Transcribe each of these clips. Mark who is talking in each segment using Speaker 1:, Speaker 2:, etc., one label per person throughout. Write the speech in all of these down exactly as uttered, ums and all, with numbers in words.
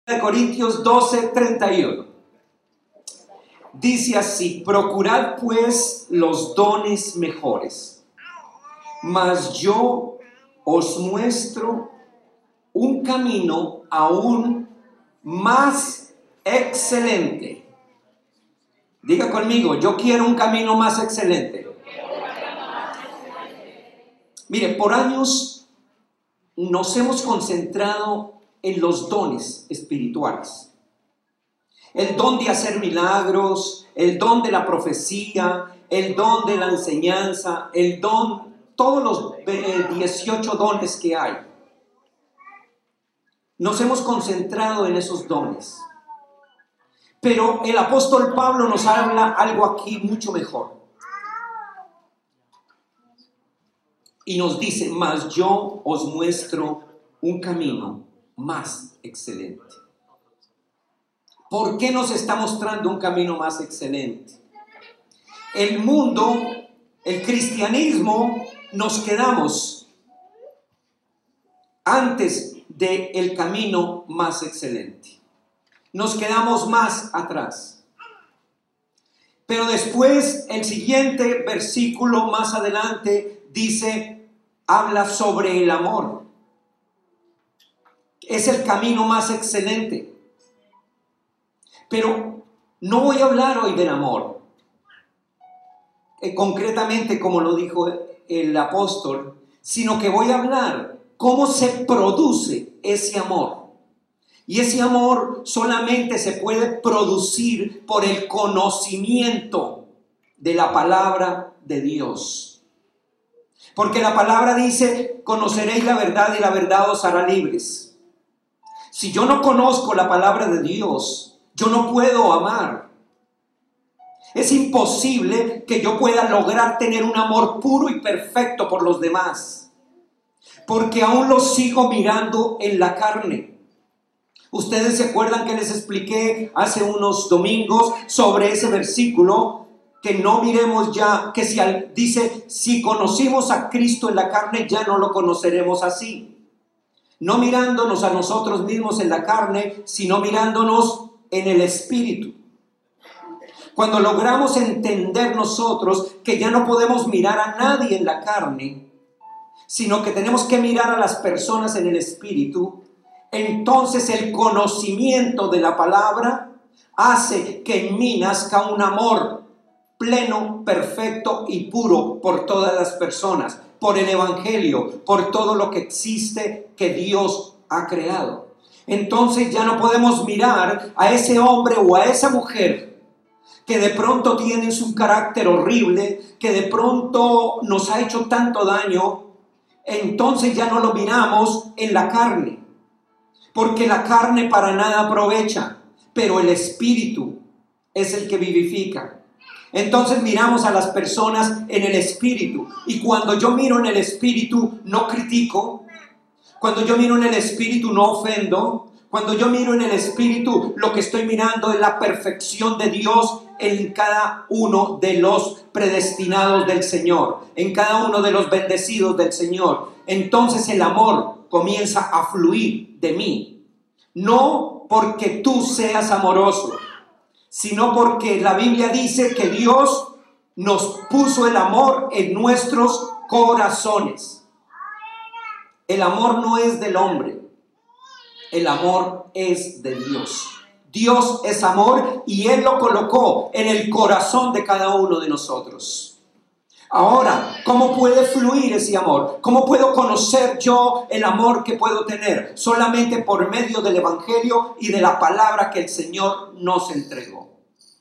Speaker 1: de Corintios doce, treinta y uno. Dice así: procurad pues los dones mejores, mas yo os muestro un camino aún más excelente. Diga conmigo: yo quiero un camino más excelente. Mire, por años nos hemos concentrado en los dones espirituales. El don de hacer milagros, el don de la profecía, el don de la enseñanza, el don, todos los dieciocho dones que hay. Nos hemos concentrado en esos dones. Pero el apóstol Pablo nos habla algo aquí mucho mejor. Y nos dice: mas yo os muestro un camino más excelente. ¿Por qué nos está mostrando un camino más excelente? El mundo, el cristianismo, nos quedamos antes del camino más excelente. Nos quedamos más atrás. Pero después, el siguiente versículo más adelante dice, habla sobre el amor. Es el camino más excelente. Pero no voy a hablar hoy del amor. Eh, concretamente, como lo dijo el apóstol, sino que voy a hablar cómo se produce ese amor. Y ese amor solamente se puede producir por el conocimiento de la palabra de Dios. Porque la palabra dice: conoceréis la verdad y la verdad os hará libres. Si yo no conozco la palabra de Dios, yo no puedo amar. Es imposible que yo pueda lograr tener un amor puro y perfecto por los demás, porque aún los sigo mirando en la carne. Ustedes se acuerdan que les expliqué hace unos domingos sobre ese versículo, que no miremos ya, que si al, dice, si conocimos a Cristo en la carne, ya no lo conoceremos así. No mirándonos a nosotros mismos en la carne, sino mirándonos en el Espíritu. Cuando logramos entender nosotros que ya no podemos mirar a nadie en la carne, sino que tenemos que mirar a las personas en el Espíritu, entonces el conocimiento de la palabra hace que en mí nazca un amor pleno, perfecto y puro por todas las personas, por el Evangelio, por todo lo que existe que Dios ha creado. Entonces ya no podemos mirar a ese hombre o a esa mujer que de pronto tiene un carácter horrible, que de pronto nos ha hecho tanto daño. Entonces ya no lo miramos en la carne, porque la carne para nada aprovecha, pero el Espíritu es el que vivifica. Entonces miramos a las personas en el Espíritu, y cuando yo miro en el Espíritu no critico. Cuando yo miro en el Espíritu no ofendo. Cuando yo miro en el Espíritu, lo que estoy mirando es la perfección de Dios en cada uno de los predestinados del Señor, en cada uno de los bendecidos del Señor. Entonces el amor comienza a fluir de mí. No porque tú seas amoroso, sino porque la Biblia dice que Dios nos puso el amor en nuestros corazones. El amor no es del hombre, el amor es de Dios. Dios es amor y Él lo colocó en el corazón de cada uno de nosotros. Ahora, ¿cómo puede fluir ese amor? ¿Cómo puedo conocer yo el amor que puedo tener? Solamente por medio del Evangelio y de la palabra que el Señor nos entregó.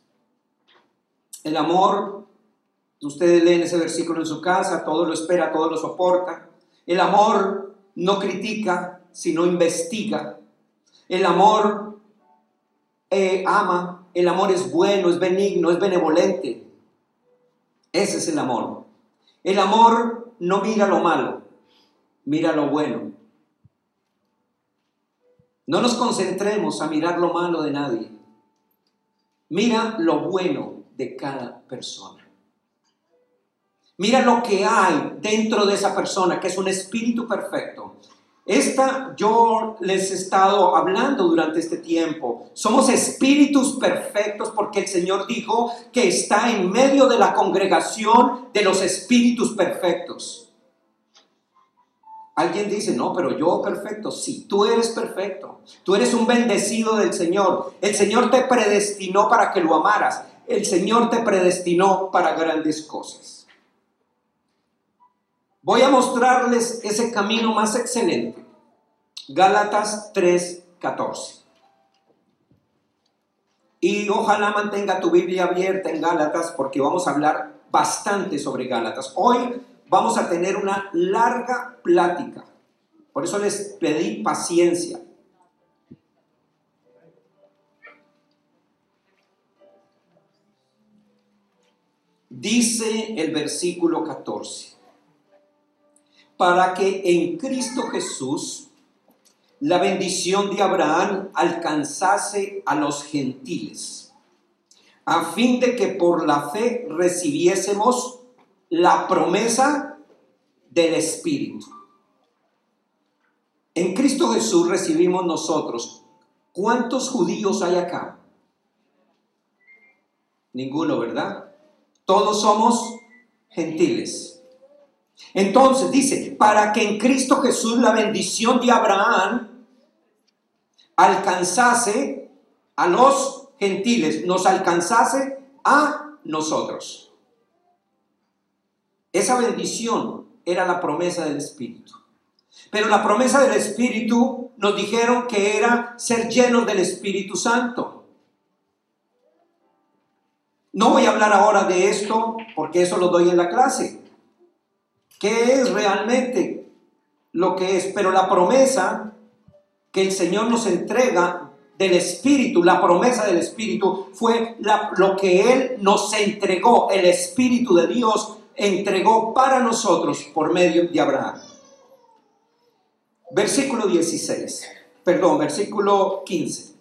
Speaker 1: El amor, ustedes leen ese versículo en su casa, todo lo espera, todo lo soporta. El amor no critica, sino investiga. El amor eh, ama, el amor es bueno, es benigno, es benevolente. Ese es el amor. El amor no mira lo malo, mira lo bueno. No nos concentremos a mirar lo malo de nadie. Mira lo bueno de cada persona. Mira lo que hay dentro de esa persona, que es un espíritu perfecto. Esta yo les he estado hablando durante este tiempo. Somos espíritus perfectos porque el Señor dijo que está en medio de la congregación de los espíritus perfectos. Alguien dice, no, pero yo perfecto. Sí, tú eres perfecto. Tú eres un bendecido del Señor. El Señor te predestinó para que lo amaras. El Señor te predestinó para grandes cosas. Voy a mostrarles ese camino más excelente. Gálatas tres catorce. Y ojalá mantenga tu Biblia abierta en Gálatas porque vamos a hablar bastante sobre Gálatas. Hoy vamos a tener una larga plática. Por eso les pedí paciencia. Dice el versículo catorce. Para que en Cristo Jesús la bendición de Abraham alcanzase a los gentiles, a fin de que por la fe recibiésemos la promesa del Espíritu. En Cristo Jesús recibimos nosotros. ¿Cuántos judíos hay acá? Ninguno, ¿verdad? Todos somos gentiles. Entonces dice, para que en Cristo Jesús la bendición de Abraham alcanzase a los gentiles, nos alcanzase a nosotros. Esa bendición era la promesa del Espíritu. Pero la promesa del Espíritu nos dijeron que era ser llenos del Espíritu Santo. No voy a hablar ahora de esto porque eso lo doy en la clase. ¿Qué es realmente lo que es? Pero la promesa que el Señor nos entrega del Espíritu, la promesa del Espíritu fue la, lo que Él nos entregó, el Espíritu de Dios entregó para nosotros por medio de Abraham. Versículo dieciséis, perdón, versículo quince.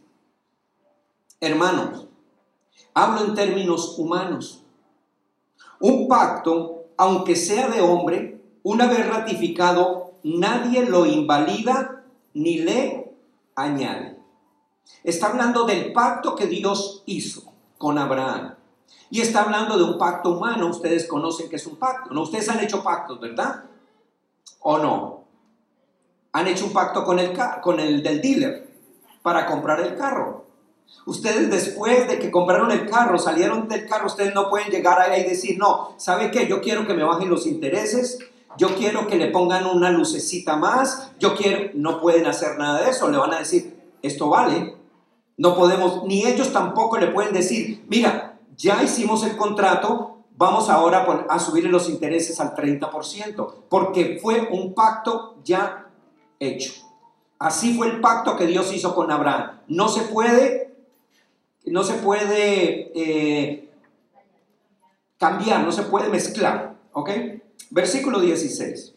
Speaker 1: Hermanos, hablo en términos humanos. Un pacto, aunque sea de hombre, una vez ratificado, nadie lo invalida ni le añade. Está hablando del pacto que Dios hizo con Abraham. Y está hablando de un pacto humano. Ustedes conocen que es un pacto, ¿no? Ustedes han hecho pactos, ¿verdad? ¿O no? Han hecho un pacto con el, con el del dealer para comprar el carro. Ustedes después de que compraron el carro, salieron del carro, ustedes no pueden llegar ahí y decir, no, ¿sabe qué? Yo quiero que me bajen los intereses, yo quiero que le pongan una lucecita más, yo quiero, no pueden hacer nada de eso, le van a decir, esto vale, no podemos, ni ellos tampoco le pueden decir, mira, ya hicimos el contrato, vamos ahora a subirle los intereses al treinta por ciento, porque fue un pacto ya hecho. Así fue el pacto que Dios hizo con Abraham. No se puede, no se puede eh, cambiar, no se puede mezclar, ¿ok? Versículo dieciséis.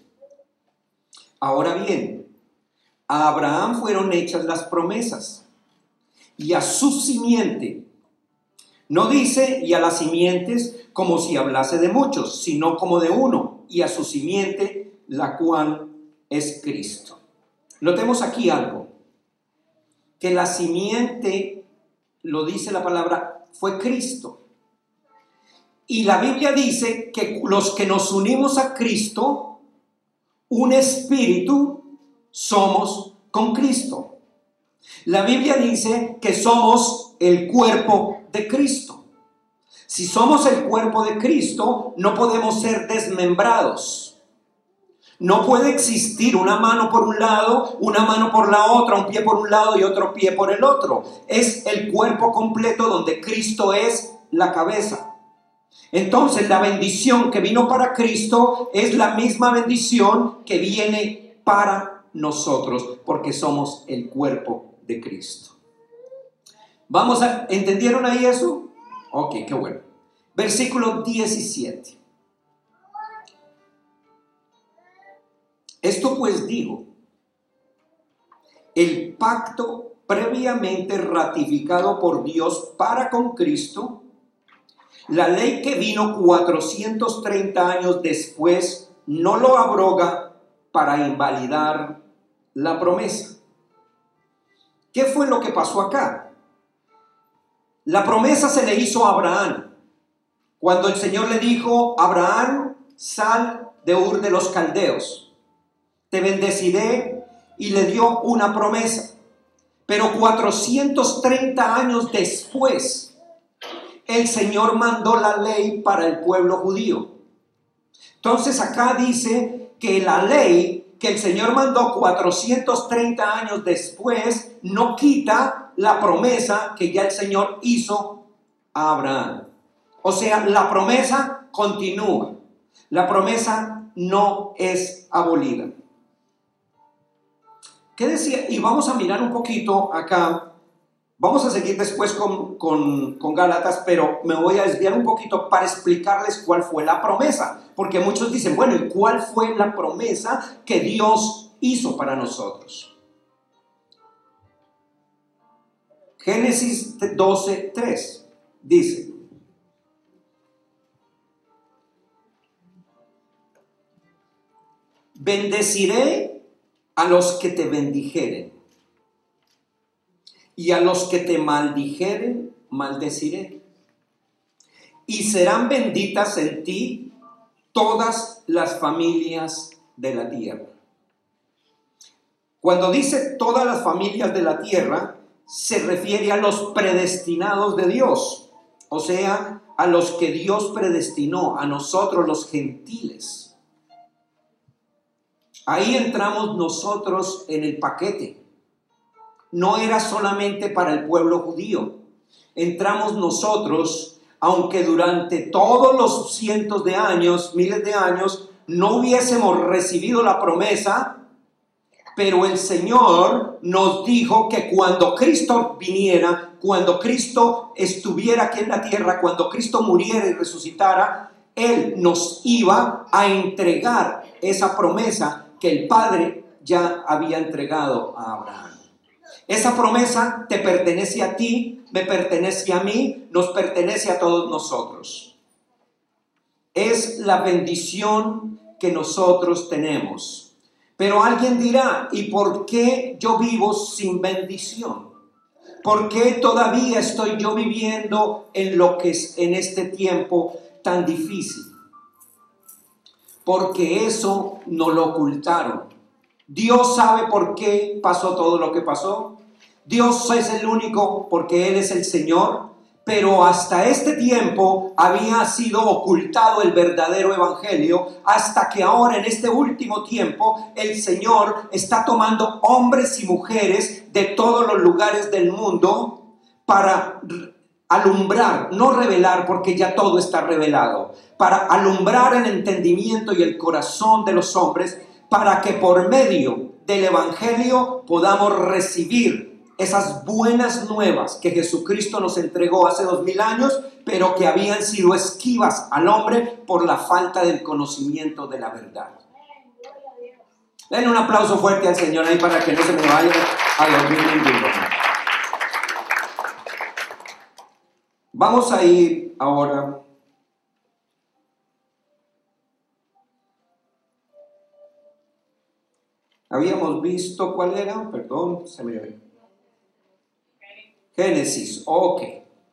Speaker 1: Ahora bien, a Abraham fueron hechas las promesas y a su simiente. No dice y a las simientes como si hablase de muchos, sino como de uno, y a su simiente, la cual es Cristo. Notemos aquí algo, que la simiente, lo dice la palabra, fue Cristo. Y la Biblia dice que los que nos unimos a Cristo, un espíritu, somos con Cristo. La Biblia dice que somos el cuerpo de Cristo. Si somos el cuerpo de Cristo, no podemos ser desmembrados. No puede existir una mano por un lado, una mano por la otra, un pie por un lado y otro pie por el otro. Es el cuerpo completo donde Cristo es la cabeza. Entonces, la bendición que vino para Cristo es la misma bendición que viene para nosotros, porque somos el cuerpo de Cristo. Vamos a, ¿entendieron ahí eso? Ok, qué bueno. Versículo diecisiete. Esto pues digo, el pacto previamente ratificado por Dios para con Cristo, la ley que vino cuatrocientos treinta años después, no lo abroga para invalidar la promesa. ¿Qué fue lo que pasó acá? La promesa se le hizo a Abraham. Cuando el Señor le dijo: Abraham, sal de Ur de los Caldeos, te bendeciré, y le dio una promesa. Pero cuatrocientos treinta años después, el Señor mandó la ley para el pueblo judío. Entonces acá dice que la ley que el Señor mandó cuatrocientos treinta años después no quita la promesa que ya el Señor hizo a Abraham. O sea, la promesa continúa. La promesa no es abolida. ¿Qué decía? Y vamos a mirar un poquito acá. Vamos a seguir después con, con, con Gálatas, pero me voy a desviar un poquito para explicarles cuál fue la promesa. Porque muchos dicen, bueno, ¿y cuál fue la promesa que Dios hizo para nosotros? Génesis doce, tres dice: bendeciré a los que te bendijeren, y a los que te maldijeren, maldeciré. Y serán benditas en ti todas las familias de la tierra. Cuando dice todas las familias de la tierra, se refiere a los predestinados de Dios. O sea, a los que Dios predestinó, a nosotros los gentiles. Ahí entramos nosotros en el paquete. No era solamente para el pueblo judío. Entramos nosotros, aunque durante todos los cientos de años, miles de años, no hubiésemos recibido la promesa, pero el Señor nos dijo que cuando Cristo viniera, cuando Cristo estuviera aquí en la tierra, cuando Cristo muriera y resucitara, Él nos iba a entregar esa promesa que el Padre ya había entregado a Abraham. Esa promesa te pertenece a ti, me pertenece a mí, nos pertenece a todos nosotros. Es la bendición que nosotros tenemos. Pero alguien dirá, ¿y por qué yo vivo sin bendición? ¿Por qué todavía estoy yo viviendo en lo que es en este tiempo tan difícil? Porque eso nos lo ocultaron. Dios sabe por qué pasó todo lo que pasó. Dios es el único, porque Él es el Señor. Pero hasta este tiempo había sido ocultado el verdadero evangelio, hasta que ahora en este último tiempo el Señor está tomando hombres y mujeres de todos los lugares del mundo para alumbrar, no revelar, porque ya todo está revelado, para alumbrar el entendimiento y el corazón de los hombres, para que por medio del evangelio podamos recibir esas buenas nuevas que Jesucristo nos entregó hace dos mil años, pero que habían sido esquivas al hombre por la falta del conocimiento de la verdad. Den un aplauso fuerte al Señor ahí para que no se me vaya a dormir ninguno. Vamos a ir ahora habíamos visto cuál era, perdón, se me Génesis, ok.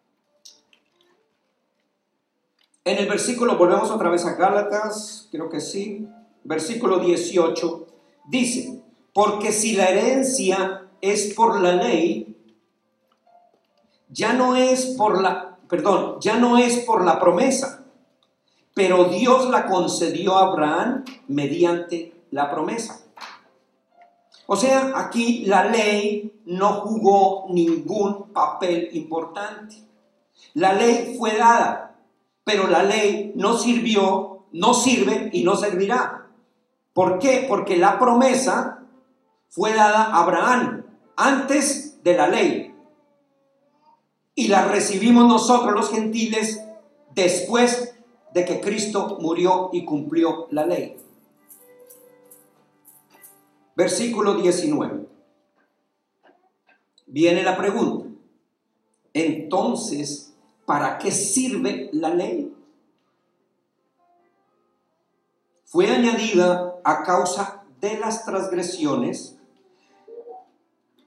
Speaker 1: En el versículo, volvemos otra vez a Gálatas, creo que sí, versículo dieciocho, dice: porque si la herencia es por la ley, ya no es por la, perdón, ya no es por la promesa, pero Dios la concedió a Abraham mediante la promesa. O sea, aquí la ley no jugó ningún papel importante. La ley fue dada, pero la ley no sirvió, no sirve y no servirá. ¿Por qué? Porque la promesa fue dada a Abraham antes de la ley. Y la recibimos nosotros los gentiles después de que Cristo murió y cumplió la ley. Versículo diecinueve. Viene la pregunta. Entonces, ¿para qué sirve la ley? Fue añadida a causa de las transgresiones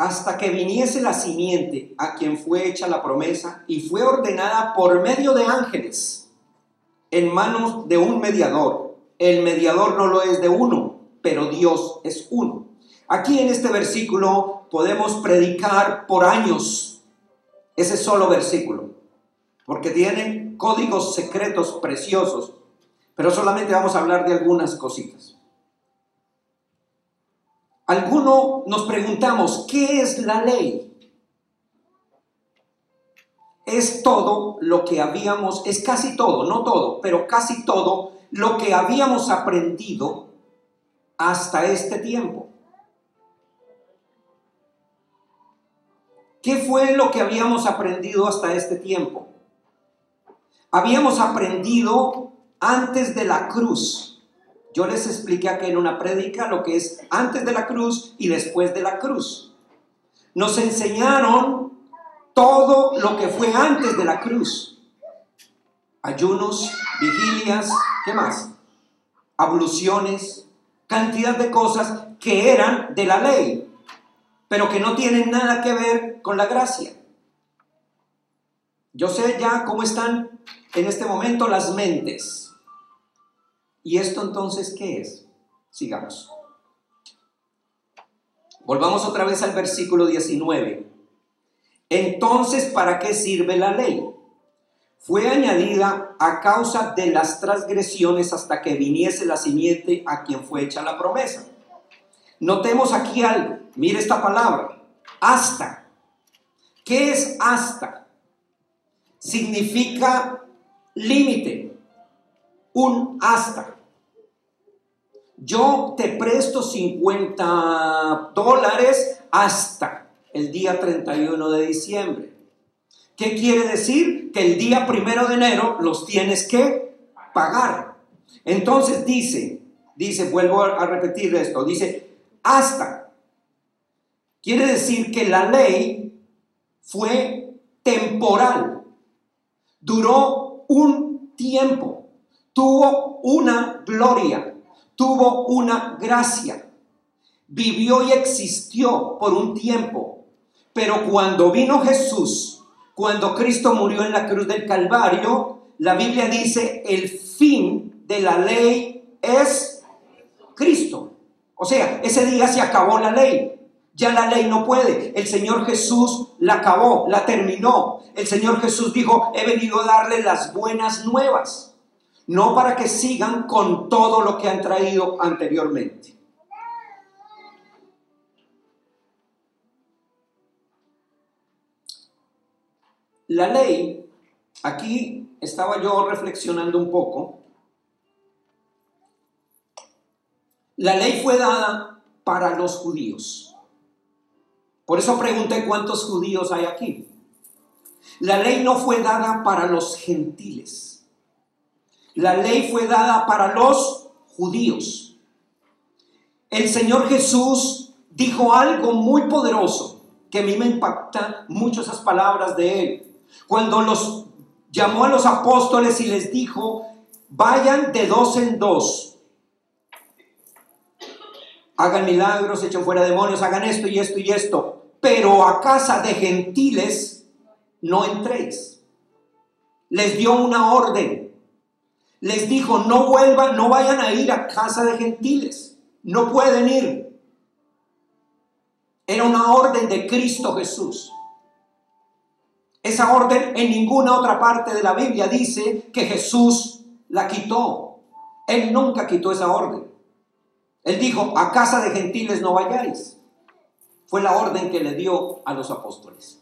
Speaker 1: hasta que viniese la simiente a quien fue hecha la promesa y fue ordenada por medio de ángeles en manos de un mediador. El mediador no lo es de uno, pero Dios es uno. Aquí en este versículo podemos predicar por años ese solo versículo, porque tiene códigos secretos preciosos, pero solamente vamos a hablar de algunas cositas. Algunos nos preguntamos, ¿qué es la ley? Es todo lo que habíamos, es casi todo, no todo, pero casi todo lo que habíamos aprendido hasta este tiempo. ¿Qué fue lo que habíamos aprendido hasta este tiempo? Habíamos aprendido antes de la cruz. Yo les expliqué aquí en una prédica lo que es antes de la cruz y después de la cruz. Nos enseñaron todo lo que fue antes de la cruz. Ayunos, vigilias, ¿qué más? Abluciones, cantidad de cosas que eran de la ley, pero que no tienen nada que ver con la gracia. Yo sé ya cómo están en este momento las mentes. ¿Y esto entonces qué es? Sigamos. Volvamos otra vez al versículo diecinueve. Entonces, ¿para qué sirve la ley? Fue añadida a causa de las transgresiones hasta que viniese la simiente a quien fue hecha la promesa. Notemos aquí algo. Mire esta palabra. Hasta. ¿Qué es hasta? Significa límite. Un hasta. Yo te presto cincuenta dólares hasta el día treinta y uno de diciembre. ¿Qué quiere decir? Que el día primero de enero los tienes que pagar. Entonces dice, dice, vuelvo a repetir esto, dice hasta. Quiere decir que la ley fue temporal. Duró un tiempo. Tuvo una gloria, tuvo una gracia, vivió y existió por un tiempo, pero cuando vino Jesús, cuando Cristo murió en la cruz del Calvario, la Biblia dice, el fin de la ley es Cristo. O sea, ese día se acabó la ley, ya la ley no puede, el Señor Jesús la acabó, la terminó. El Señor Jesús dijo, he venido a darle las buenas nuevas. No para que sigan con todo lo que han traído anteriormente. La ley, aquí estaba yo reflexionando un poco. La ley fue dada para los judíos. Por eso pregunté cuántos judíos hay aquí. La ley no fue dada para los gentiles. La ley fue dada para los judíos. El Señor Jesús dijo algo muy poderoso que a mí me impactan mucho esas palabras de Él. Cuando los llamó a los apóstoles y les dijo, vayan de dos en dos. Hagan milagros, echen fuera demonios, hagan esto y esto y esto. Pero a casa de gentiles no entréis. Les dio una orden. Les dijo, no vuelvan, no vayan a ir a casa de gentiles. No pueden ir. Era una orden de Cristo Jesús. Esa orden en ninguna otra parte de la Biblia dice que Jesús la quitó. Él nunca quitó esa orden. Él dijo, a casa de gentiles no vayáis. Fue la orden que le dio a los apóstoles.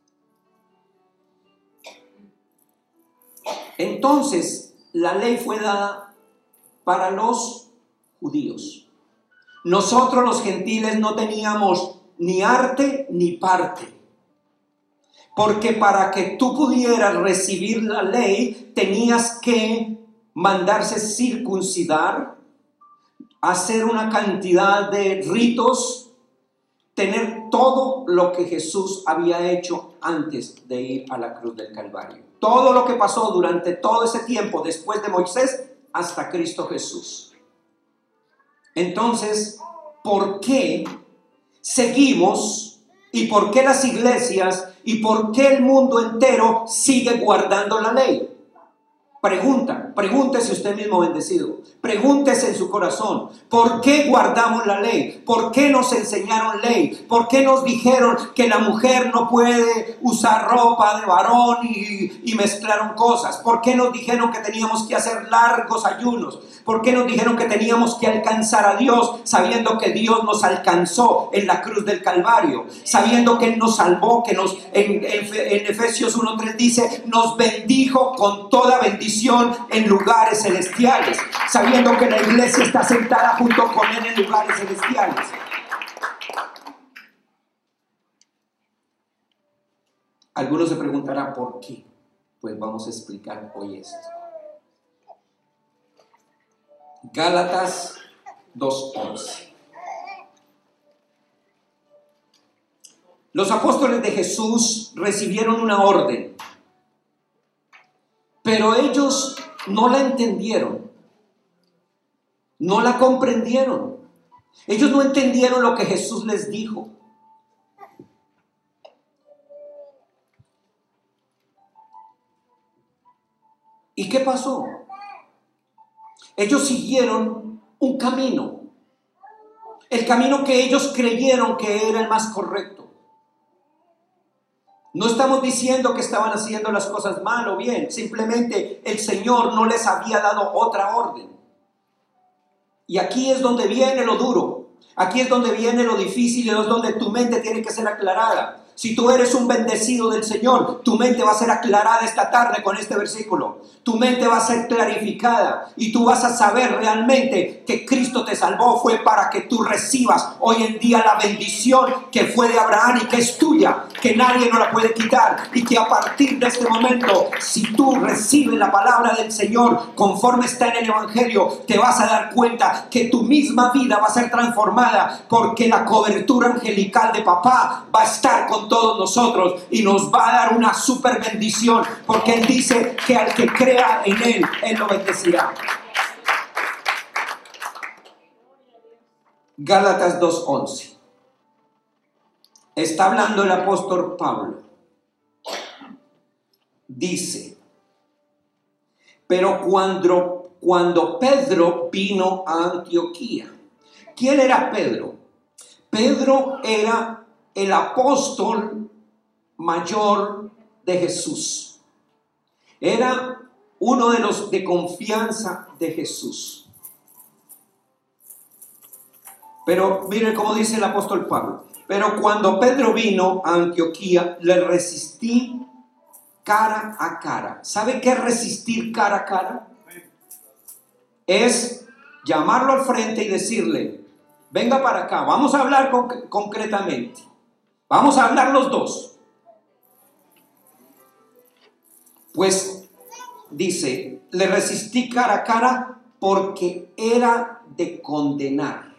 Speaker 1: Entonces, la ley fue dada para los judíos. Nosotros los gentiles no teníamos ni arte ni parte. Porque para que tú pudieras recibir la ley, tenías que mandarse circuncidar, hacer una cantidad de ritos, tener todo lo que Jesús había hecho antes de ir a la cruz del Calvario. Todo lo que pasó durante todo ese tiempo después de Moisés hasta Cristo Jesús. Entonces, ¿por qué seguimos ¿Y por qué las iglesias y por qué el mundo entero sigue guardando la ley? Pregunta, pregúntese usted mismo, bendecido. Pregúntese en su corazón, ¿por qué guardamos la ley? ¿Por qué nos enseñaron ley? ¿Por qué nos dijeron que la mujer no puede usar ropa de varón y, y mezclaron cosas? ¿Por qué nos dijeron que teníamos que hacer largos ayunos? ¿Por qué nos dijeron que teníamos que alcanzar a Dios sabiendo que Dios nos alcanzó en la cruz del Calvario? Sabiendo que Él nos salvó, que nos en, en, en Efesios uno tres dice, nos bendijo con toda bendición en lugares celestiales, sabiendo que la iglesia está sentada junto con Él en lugares celestiales. Algunos se preguntarán ¿por qué? Pues vamos a explicar hoy esto. Gálatas dos once. Los apóstoles de Jesús recibieron una orden, pero ellos no la entendieron, no la comprendieron. Ellos no entendieron lo que Jesús les dijo. ¿Y qué pasó? Ellos siguieron un camino, el camino que ellos creyeron que era el más correcto. No estamos diciendo que estaban haciendo las cosas mal o bien, simplemente el Señor no les había dado otra orden. Y aquí es donde viene lo duro, aquí es donde viene lo difícil y es donde tu mente tiene que ser aclarada. Si tú eres un bendecido del Señor, tu mente va a ser aclarada esta tarde con este versículo. Tu mente va a ser clarificada y tú vas a saber realmente que Cristo te salvó fue para que tú recibas hoy en día la bendición que fue de Abraham y que es tuya, que nadie nos la puede quitar, y que a partir de este momento, si tú recibes la palabra del Señor conforme está en el Evangelio, te vas a dar cuenta que tu misma vida va a ser transformada, porque la cobertura angelical de papá va a estar con todos nosotros y nos va a dar una super bendición, porque Él dice que al que crea en Él, Él lo bendecirá. Gálatas dos once. Está hablando el apóstol Pablo. Dice, pero cuando, cuando Pedro vino a Antioquía. ¿Quién era Pedro? Pedro era el apóstol mayor de Jesús. Era uno de los de confianza de Jesús. Pero miren cómo dice el apóstol Pablo. Pero cuando Pedro vino a Antioquía, le resistí cara a cara. ¿Sabe qué es resistir cara a cara? Es llamarlo al frente y decirle, venga para acá, vamos a hablar conc- concretamente. Vamos a hablar los dos. Pues dice, le resistí cara a cara porque era de condenar.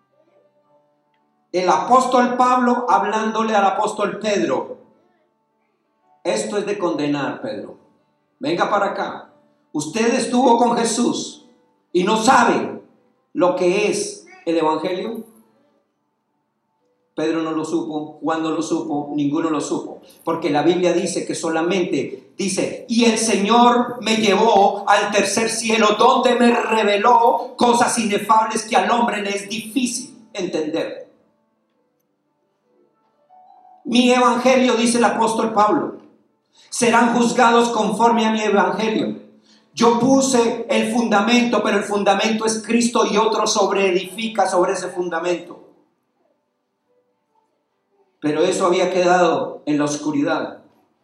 Speaker 1: El apóstol Pablo hablándole al apóstol Pedro. Esto es de condenar, Pedro. Venga para acá. Usted estuvo con Jesús y no sabe lo que es el Evangelio. Pedro no lo supo, Juan no lo supo, ninguno lo supo. Porque la Biblia dice que solamente dice, y el Señor me llevó al tercer cielo, donde me reveló cosas inefables que al hombre le es difícil entender. Mi evangelio, dice el apóstol Pablo, serán juzgados conforme a mi evangelio. Yo puse el fundamento, pero el fundamento es Cristo y otro sobreedifica sobre ese fundamento. Pero eso había quedado en la oscuridad.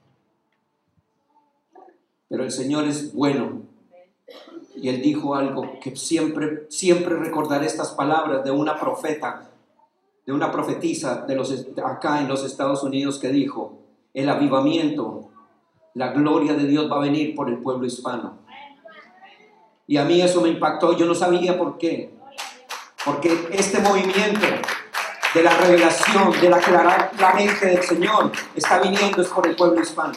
Speaker 1: Pero el Señor es bueno. Y Él dijo algo que siempre, siempre recordaré estas palabras de una profeta, de una profetisa de los, acá en los Estados Unidos, que dijo, el avivamiento, la gloria de Dios va a venir por el pueblo hispano. Y a mí eso me impactó, yo no sabía por qué. Porque este movimiento de la revelación, de la, clara, la mente del Señor, está viniendo es por el pueblo hispano.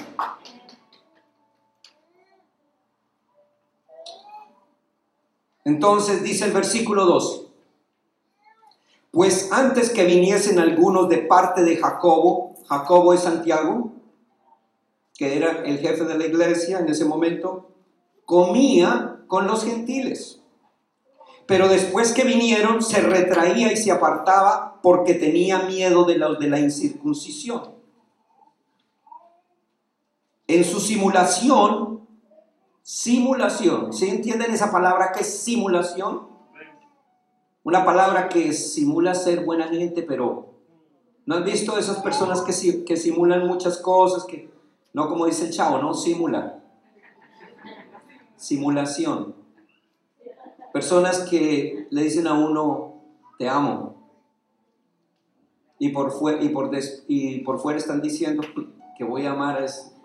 Speaker 1: Entonces dice el versículo doce, Pues antes que viniesen algunos de parte de Jacobo, Jacobo es Santiago, que era el jefe de la iglesia en ese momento, comía con los gentiles. Pero después que vinieron, se retraía y se apartaba porque tenía miedo de los de la incircuncisión. En su simulación, simulación, ¿sí entienden esa palabra que es simulación? Una palabra que simula ser buena gente, pero ¿no han visto esas personas que, que simulan muchas cosas? Que no, como dice el chavo, no simula. Simulación. Personas que le dicen a uno, te amo. Y por, fue, y por, des, y por fuera están diciendo que voy a amar a ese.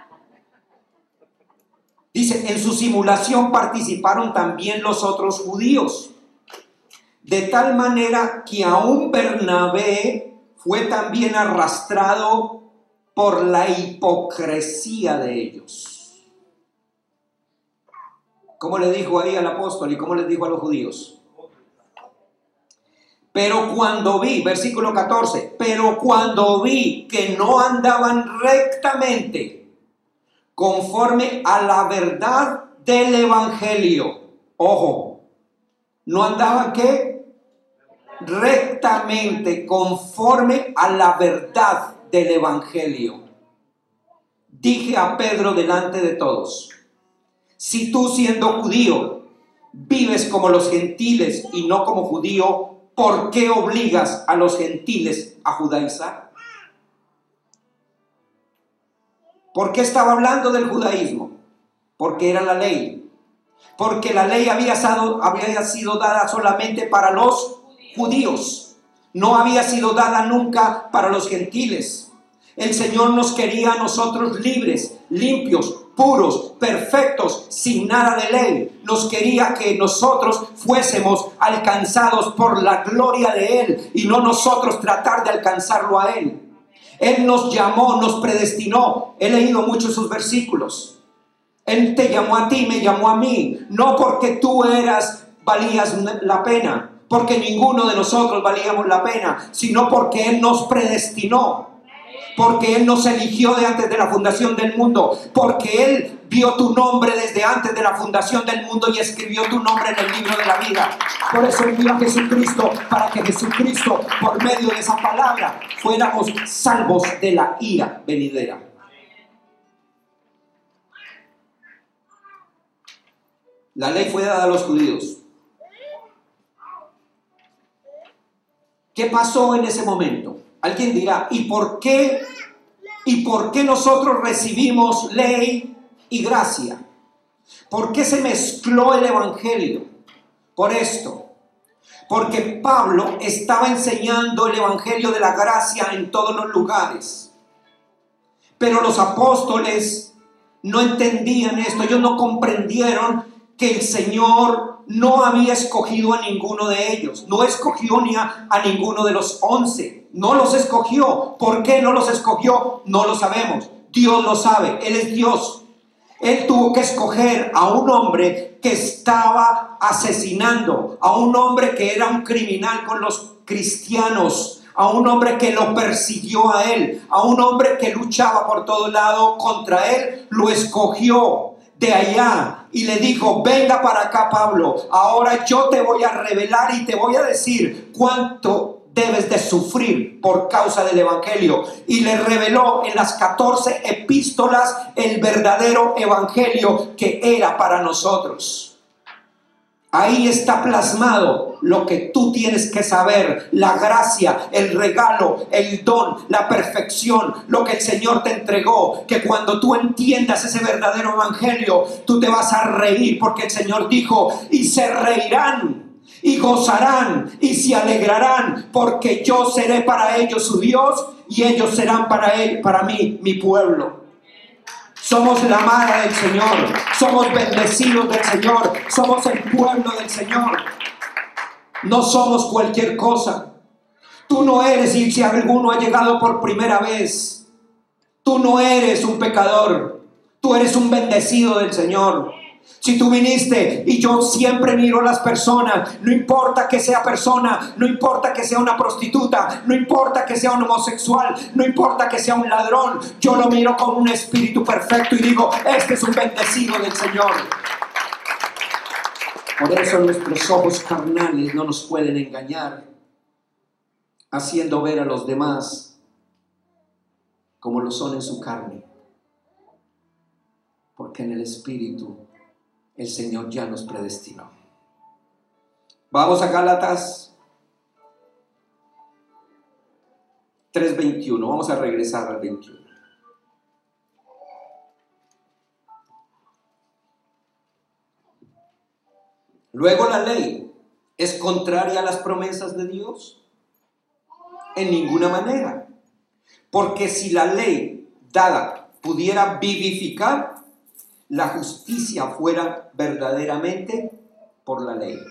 Speaker 1: Dice, en su simulación participaron también los otros judíos. De tal manera que aún Bernabé fue también arrastrado por la hipocresía de ellos. ¿Cómo le dijo ahí al apóstol y cómo les dijo a los judíos? Pero cuando vi, versículo catorce, pero cuando vi que no andaban rectamente conforme a la verdad del evangelio, ojo, no andaban ¿qué? Rectamente conforme a la verdad del evangelio. Dije a Pedro delante de todos, si tú siendo judío vives como los gentiles y no como judío, ¿por qué obligas a los gentiles a judaizar? ¿Por qué estaba hablando del judaísmo? Porque era la ley. Porque la ley había sido, había sido dada solamente para los judíos, no había sido dada nunca para los gentiles. El Señor nos quería a nosotros libres, limpios, puros, perfectos, sin nada de ley. Nos quería que nosotros fuésemos alcanzados por la gloria de Él y no nosotros tratar de alcanzarlo a Él. Él nos llamó, nos predestinó. He leído muchos sus versículos. Él te llamó a ti, me llamó a mí, no porque tú eras, valías la pena, porque ninguno de nosotros valíamos la pena, sino porque Él nos predestinó, porque Él nos eligió de antes de la fundación del mundo, porque Él vio tu nombre desde antes de la fundación del mundo y escribió tu nombre en el libro de la vida. Por eso envió a Jesucristo, para que Jesucristo, por medio de esa palabra, fuéramos salvos de la ira venidera. La ley fue dada a los judíos. ¿Qué pasó en ese momento? Alguien dirá, ¿y por qué? ¿Y por qué nosotros recibimos ley y gracia? ¿Por qué se mezcló el evangelio? Por esto. Porque Pablo estaba enseñando el evangelio de la gracia en todos los lugares. Pero los apóstoles no entendían esto, ellos no comprendieron que el Señor no había escogido a ninguno de ellos, no escogió ni a, a ninguno de los once, no los escogió. ¿Por qué no los escogió? No lo sabemos, Dios lo sabe, Él es Dios. Él tuvo que escoger a un hombre que estaba asesinando, a un hombre que era un criminal con los cristianos, a un hombre que lo persiguió a él, a un hombre que luchaba por todo lado contra él. Lo escogió de allá y le dijo, venga para acá, Pablo, ahora yo te voy a revelar y te voy a decir cuánto debes de sufrir por causa del evangelio. Y le reveló en las catorce epístolas el verdadero evangelio que era para nosotros. Ahí está plasmado lo que tú tienes que saber, la gracia, el regalo, el don, la perfección, lo que el Señor te entregó, que cuando tú entiendas ese verdadero evangelio, tú te vas a reír, porque el Señor dijo, y se reirán, y gozarán, y se alegrarán, porque yo seré para ellos su Dios, y ellos serán para él, para mí, mi pueblo. Somos la amada del Señor, somos bendecidos del Señor, somos el pueblo del Señor. No somos cualquier cosa. Tú no eres, y si alguno ha llegado por primera vez, tú no eres un pecador, tú eres un bendecido del Señor. Si tú viniste y yo siempre miro a las personas, no importa que sea persona, no importa que sea una prostituta, no importa que sea un homosexual, no importa que sea un ladrón, yo lo miro con un espíritu perfecto y digo, este es un bendecido del Señor. Por eso nuestros ojos carnales no nos pueden engañar, haciendo ver a los demás como lo son en su carne. Porque en el espíritu el Señor ya nos predestinó. Vamos a Gálatas tres veintiuno. Vamos a regresar al veintiuno. Luego, la ley es contraria a las promesas de Dios. En ninguna manera. Porque si la ley dada pudiera vivificar, la justicia fuera verdaderamente por la ley.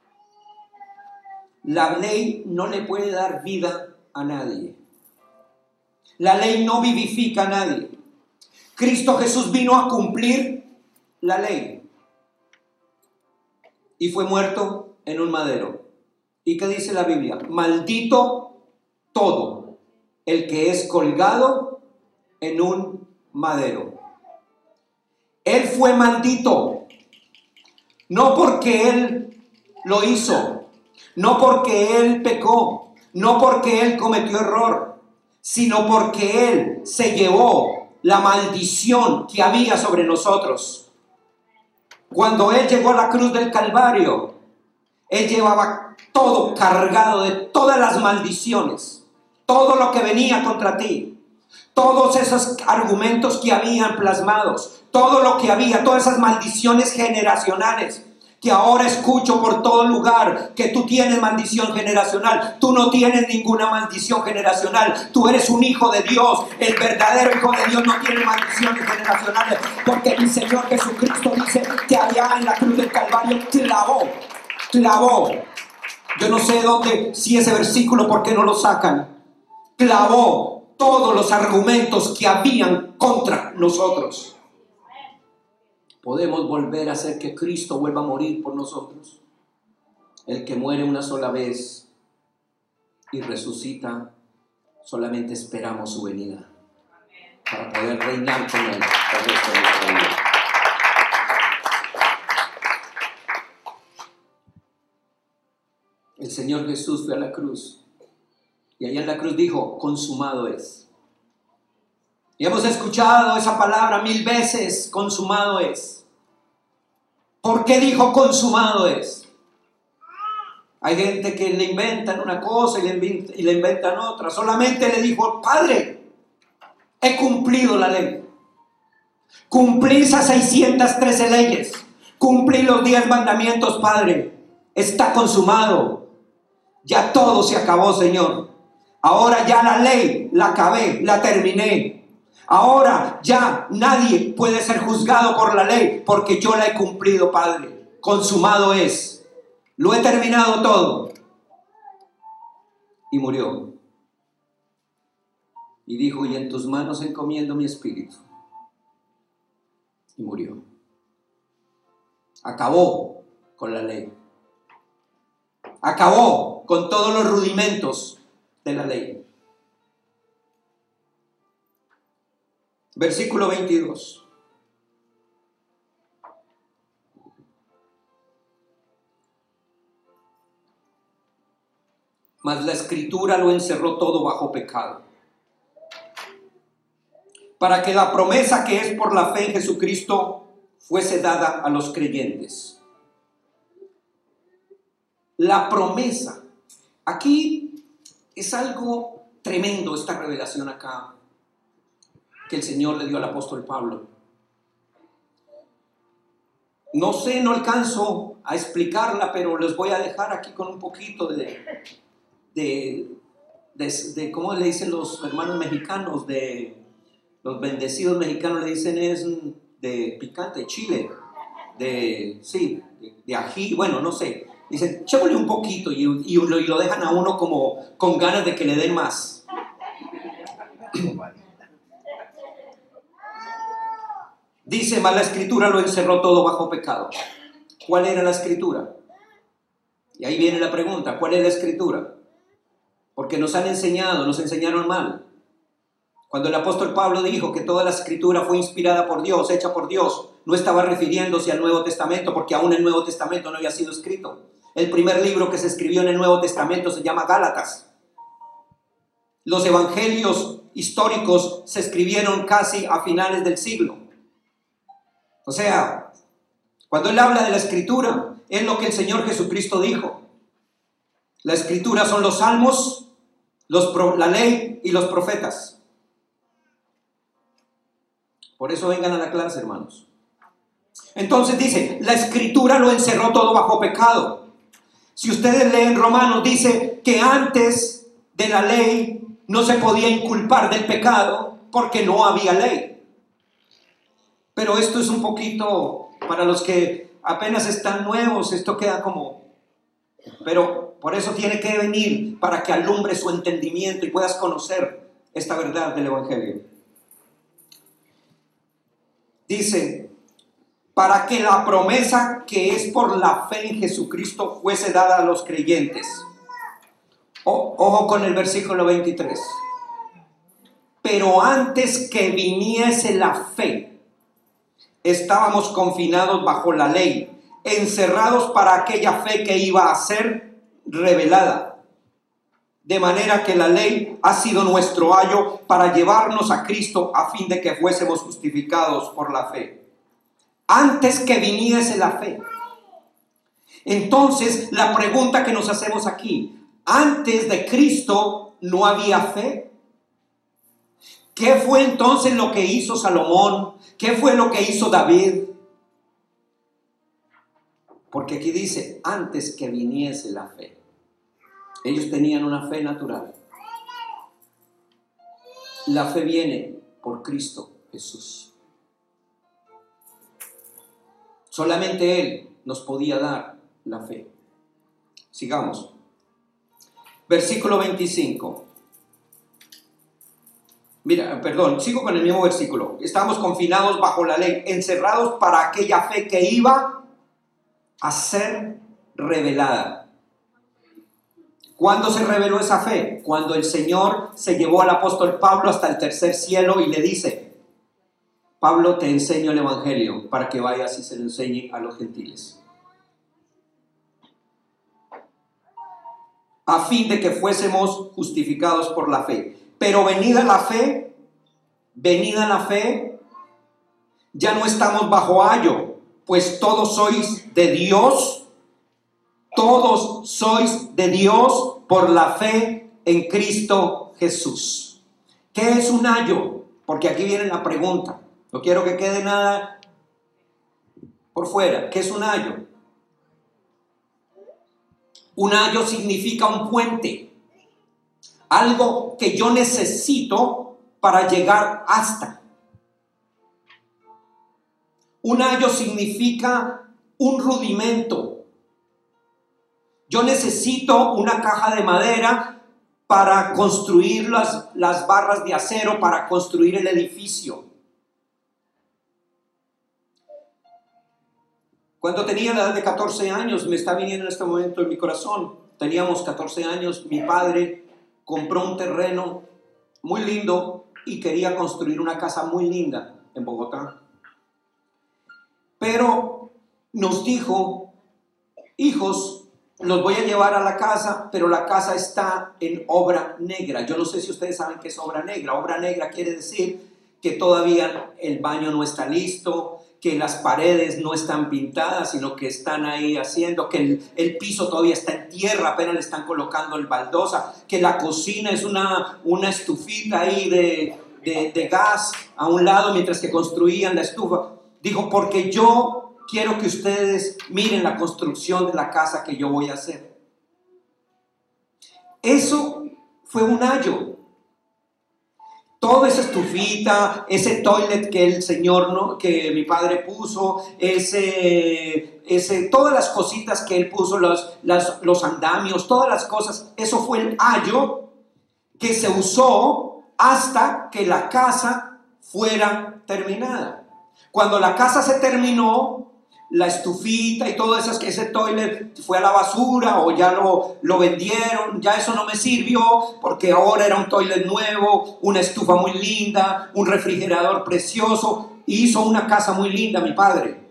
Speaker 1: La ley no le puede dar vida a nadie. La ley no vivifica a nadie. Cristo Jesús vino a cumplir la ley y fue muerto en un madero. ¿Y qué dice la Biblia? Maldito todo el que es colgado en un madero. Él fue maldito, no porque él lo hizo, no porque él pecó, no porque él cometió error, sino porque él se llevó la maldición que había sobre nosotros. Cuando él llegó a la cruz del Calvario, él llevaba todo cargado de todas las maldiciones, todo lo que venía contra ti. Todos esos argumentos que habían plasmados, todo lo que había, todas esas maldiciones generacionales que ahora escucho por todo lugar, que tú tienes maldición generacional. Tú no tienes ninguna maldición generacional. Tú eres un hijo de Dios. El verdadero hijo de Dios no tiene maldiciones generacionales, porque mi Señor Jesucristo dice que allá en la cruz del Calvario clavó, clavó. Yo no sé dónde, si ese versículo, ¿por qué no lo sacan? Clavó todos los argumentos que habían contra nosotros. ¿Podemos volver a hacer que Cristo vuelva a morir por nosotros? El que muere una sola vez y resucita, solamente esperamos su venida para poder reinar con Él por el resto de nuestra vida. El Señor Jesús fue a la cruz y allá en la cruz dijo, consumado es. Y hemos escuchado esa palabra mil veces, consumado es. ¿Por qué dijo consumado es? Hay gente que le inventan una cosa y le, invent- y le inventan otra. Solamente le dijo, Padre, he cumplido la ley. Cumplí esas seiscientas trece leyes. Cumplí los diez mandamientos, Padre. Está consumado. Ya todo se acabó, Señor. Ahora ya la ley la acabé, la terminé. Ahora ya nadie puede ser juzgado por la ley porque yo la he cumplido, Padre. Consumado es. Lo he terminado todo. Y murió. Y dijo, y en tus manos encomiendo mi espíritu. Y murió. Acabó con la ley. Acabó con todos los rudimentos de la ley. Versículo veintidós. Mas la Escritura lo encerró todo bajo pecado, para que la promesa que es por la fe en Jesucristo fuese dada a los creyentes. La promesa. Aquí es algo tremendo, esta revelación acá que el Señor le dio al apóstol Pablo. No sé, no alcanzo a explicarla, pero les voy a dejar aquí con un poquito de, de, de, de ¿cómo le dicen los hermanos mexicanos? De los bendecidos mexicanos le dicen es de picante, chile, de, sí, de, de ají, bueno, no sé. Dicen, chévole un poquito y, y, lo, y lo dejan a uno como con ganas de que le den más. Dice, mas la escritura lo encerró todo bajo pecado. ¿Cuál era la escritura? Y ahí viene la pregunta, ¿cuál es la escritura? Porque nos han enseñado, nos enseñaron mal. Cuando el apóstol Pablo dijo que toda la escritura fue inspirada por Dios, hecha por Dios, no estaba refiriéndose al Nuevo Testamento, porque aún el Nuevo Testamento no había sido escrito. El primer libro que se escribió en el Nuevo Testamento se llama Gálatas. Los evangelios históricos se escribieron casi a finales del siglo. O sea, cuando él habla de la escritura, es lo que el Señor Jesucristo dijo. La escritura son los salmos, los, la ley y los profetas. Por eso vengan a la clase, hermanos. Entonces dice, la escritura lo encerró todo bajo pecado. Si ustedes leen Romanos, dice que antes de la ley no se podía inculpar del pecado porque no había ley. Pero esto es un poquito, para los que apenas están nuevos, esto queda como... Pero por eso tiene que venir, para que alumbre su entendimiento y puedas conocer esta verdad del Evangelio. Dice, para que la promesa que es por la fe en Jesucristo fuese dada a los creyentes. O, ojo con el versículo veintitrés. Pero antes que viniese la fe, estábamos confinados bajo la ley, encerrados para aquella fe que iba a ser revelada. De manera que la ley ha sido nuestro ayo para llevarnos a Cristo a fin de que fuésemos justificados por la fe. Antes que viniese la fe. Entonces, la pregunta que nos hacemos aquí, antes de Cristo no había fe. ¿Qué fue entonces lo que hizo Salomón? ¿Qué fue lo que hizo David? Porque aquí dice, antes que viniese la fe. Ellos tenían una fe natural. La fe viene por Cristo Jesús. Solamente Él nos podía dar la fe. Sigamos. Versículo veinticinco. Mira, perdón, sigo con el mismo versículo. Estamos confinados bajo la ley, encerrados para aquella fe que iba a ser revelada. ¿Cuándo se reveló esa fe? Cuando el Señor se llevó al apóstol Pablo hasta el tercer cielo y le dice, Pablo, te enseño el Evangelio para que vayas y se lo enseñe a los gentiles. A fin de que fuésemos justificados por la fe. Pero venida la fe, venida la fe, ya no estamos bajo ayo, pues todos sois de Dios. Todos sois de Dios por la fe en Cristo Jesús. ¿Qué es un ayo? Porque aquí viene la pregunta. No quiero que quede nada por fuera. ¿Qué es un ayo? Un ayo significa un puente. Algo que yo necesito para llegar hasta. Un ayo significa un rudimento. Yo necesito una caja de madera para construir las, las barras de acero, para construir el edificio. Cuando tenía la edad de catorce años, me está viniendo en este momento en mi corazón, teníamos catorce años, mi padre compró un terreno muy lindo y quería construir una casa muy linda en Bogotá. Pero nos dijo, hijos, los voy a llevar a la casa, pero la casa está en obra negra. Yo no sé si ustedes saben qué es obra negra. Obra negra quiere decir que todavía el baño no está listo, que las paredes no están pintadas, sino que están ahí haciendo, que el, el piso todavía está en tierra, apenas le están colocando el baldosa, que la cocina es una, una estufita ahí de, de, de gas a un lado mientras que construían la estufa. Dijo, porque yo quiero que ustedes miren la construcción de la casa que yo voy a hacer. Eso fue un ayo. Toda esa estufita, ese toilet que el Señor, ¿no? que mi padre puso, ese, ese, todas las cositas que él puso, los, las, los andamios, todas las cosas, eso fue el ayo que se usó hasta que la casa fuera terminada. Cuando la casa se terminó, la estufita y todo eso, que ese toilet fue a la basura o ya lo, lo vendieron, ya eso no me sirvió porque ahora era un toilet nuevo, una estufa muy linda, un refrigerador precioso. Hizo una casa muy linda mi padre.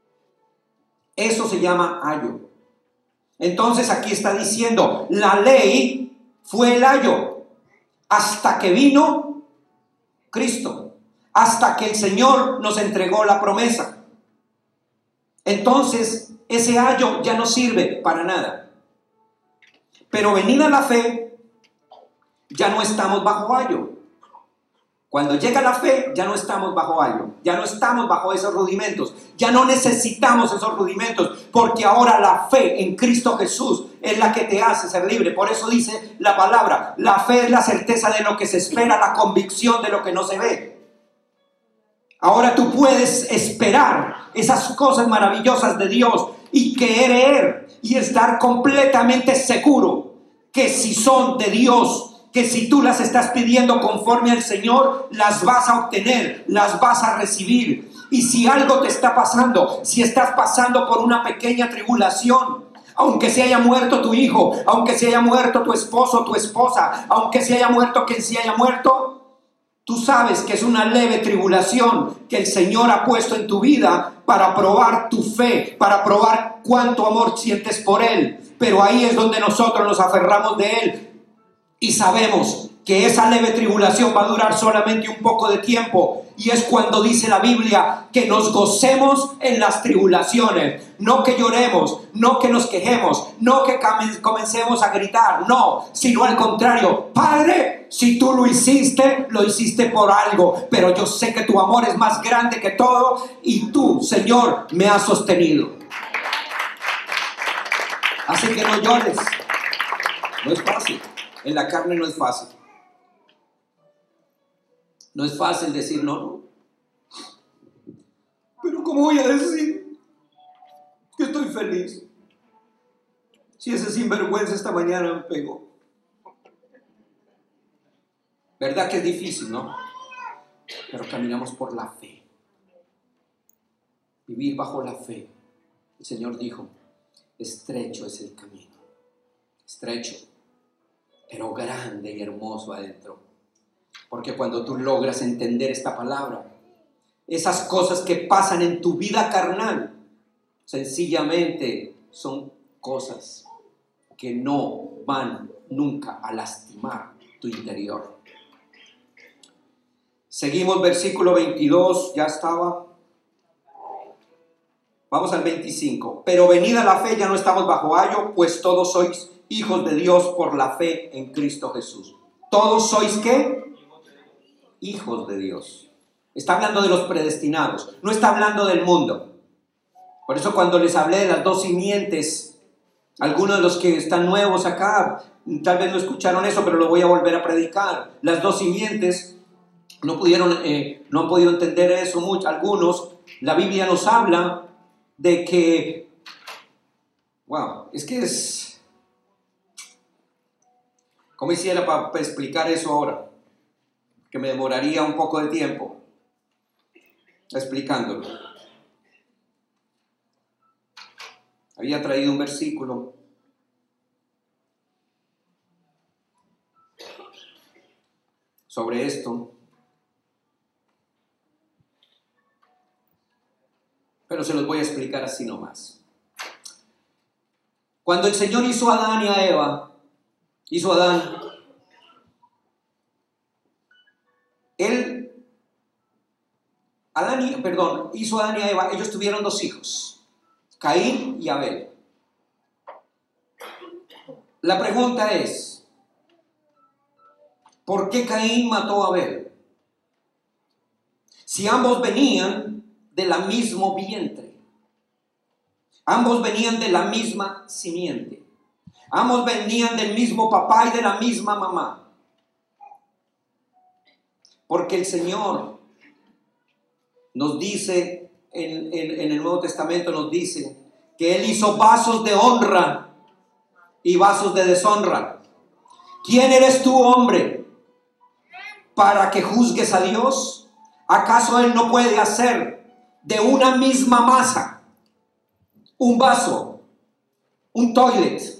Speaker 1: Eso se llama ayo. Entonces aquí está diciendo, la ley fue el ayo hasta que vino Cristo, hasta que el Señor nos entregó la promesa. Entonces, ese ayo ya no sirve para nada. Pero venida la fe, ya no estamos bajo ayo. Cuando llega la fe, ya no estamos bajo ayo. Ya no estamos bajo esos rudimentos. Ya no necesitamos esos rudimentos. Porque ahora la fe en Cristo Jesús es la que te hace ser libre. Por eso dice la palabra, la fe es la certeza de lo que se espera, la convicción de lo que no se ve. Ahora tú puedes esperar esas cosas maravillosas de Dios y creer y estar completamente seguro que si son de Dios, que si tú las estás pidiendo conforme al Señor, las vas a obtener, las vas a recibir. Y si algo te está pasando, si estás pasando por una pequeña tribulación, aunque se haya muerto tu hijo, aunque se haya muerto tu esposo, tu esposa, aunque se haya muerto quien se haya muerto, tú sabes que es una leve tribulación que el Señor ha puesto en tu vida para probar tu fe, para probar cuánto amor sientes por Él. Pero ahí es donde nosotros nos aferramos de Él y sabemos que esa leve tribulación va a durar solamente un poco de tiempo. Y es cuando dice la Biblia que nos gocemos en las tribulaciones. No que lloremos, no que nos quejemos, no que comencemos a gritar, no, sino al contrario. Padre, si tú lo hiciste, lo hiciste por algo, pero yo sé que tu amor es más grande que todo y tú, Señor, me has sostenido. Así que no llores. No es fácil. En la carne no es fácil. No es fácil decir no, no. Pero ¿cómo voy a decir que estoy feliz si ese sinvergüenza esta mañana me pegó? ¿Verdad que es difícil, no? Pero caminamos por la fe. Vivir bajo la fe. El Señor dijo, estrecho es el camino. Estrecho, pero grande y hermoso adentro. Porque cuando tú logras entender esta palabra, esas cosas que pasan en tu vida carnal, sencillamente son cosas que no van nunca a lastimar tu interior. Seguimos versículo veintidós, ya estaba. Vamos al veinticinco. Pero venida la fe ya no estamos bajo ayo, pues todos sois hijos de Dios por la fe en Cristo Jesús. ¿Todos sois qué? Hijos de Dios. Está hablando de los predestinados, no está hablando del mundo. Por eso cuando les hablé de las dos simientes, algunos de los que están nuevos acá, tal vez no escucharon eso, pero lo voy a volver a predicar. Las dos simientes, no pudieron, eh, no han podido entender eso mucho. Algunos, la Biblia nos habla de que, wow, es que es, ¿cómo hiciera para, para explicar eso ahora? Que me demoraría un poco de tiempo explicándolo. Había traído un versículo sobre esto, pero se los voy a explicar así nomás. Cuando el Señor hizo a Adán y a Eva, hizo a Adán, él, Adán y, perdón, hizo a Adán y a Eva, ellos tuvieron dos hijos, Caín y Abel. La pregunta es, ¿por qué Caín mató a Abel? Si ambos venían de la mismo vientre, ambos venían de la misma simiente, ambos venían del mismo papá y de la misma mamá. Porque el Señor nos dice, en, en, en el Nuevo Testamento nos dice, que Él hizo vasos de honra y vasos de deshonra. ¿Quién eres tú, hombre, para que juzgues a Dios? ¿Acaso Él no puede hacer de una misma masa, un vaso, un toilet,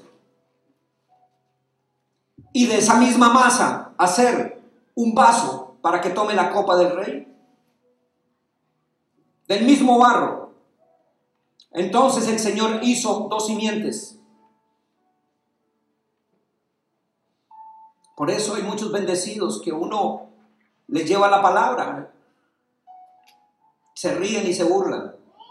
Speaker 1: y de esa misma masa hacer un vaso para que tome la copa del rey? Del mismo barro. Entonces el Señor hizo dos simientes. Por eso hay muchos bendecidos que uno les lleva la palabra, se ríen y se burlan.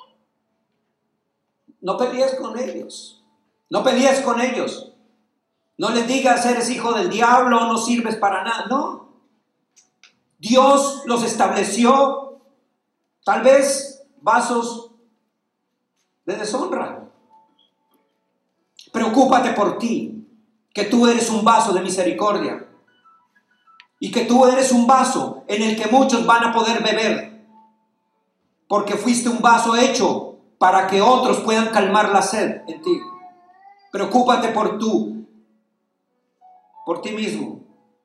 Speaker 1: No pelees con ellos, no pelees con ellos, no les digas eres hijo del diablo, no sirves para nada. No, Dios los estableció, tal vez vasos de deshonra. Preocúpate por ti, que tú eres un vaso de misericordia y que tú eres un vaso en el que muchos van a poder beber, porque fuiste un vaso hecho para que otros puedan calmar la sed en ti. Preocúpate por tú, por ti mismo.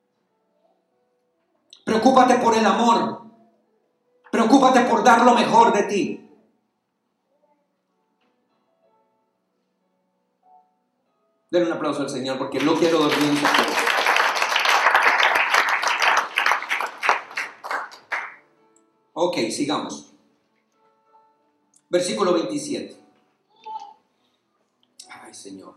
Speaker 1: Preocúpate por el amor. Preocúpate por dar lo mejor de ti. Denle un aplauso al Señor porque no quiero dormir. Ok, sigamos. Versículo veintisiete. Ay, Señor.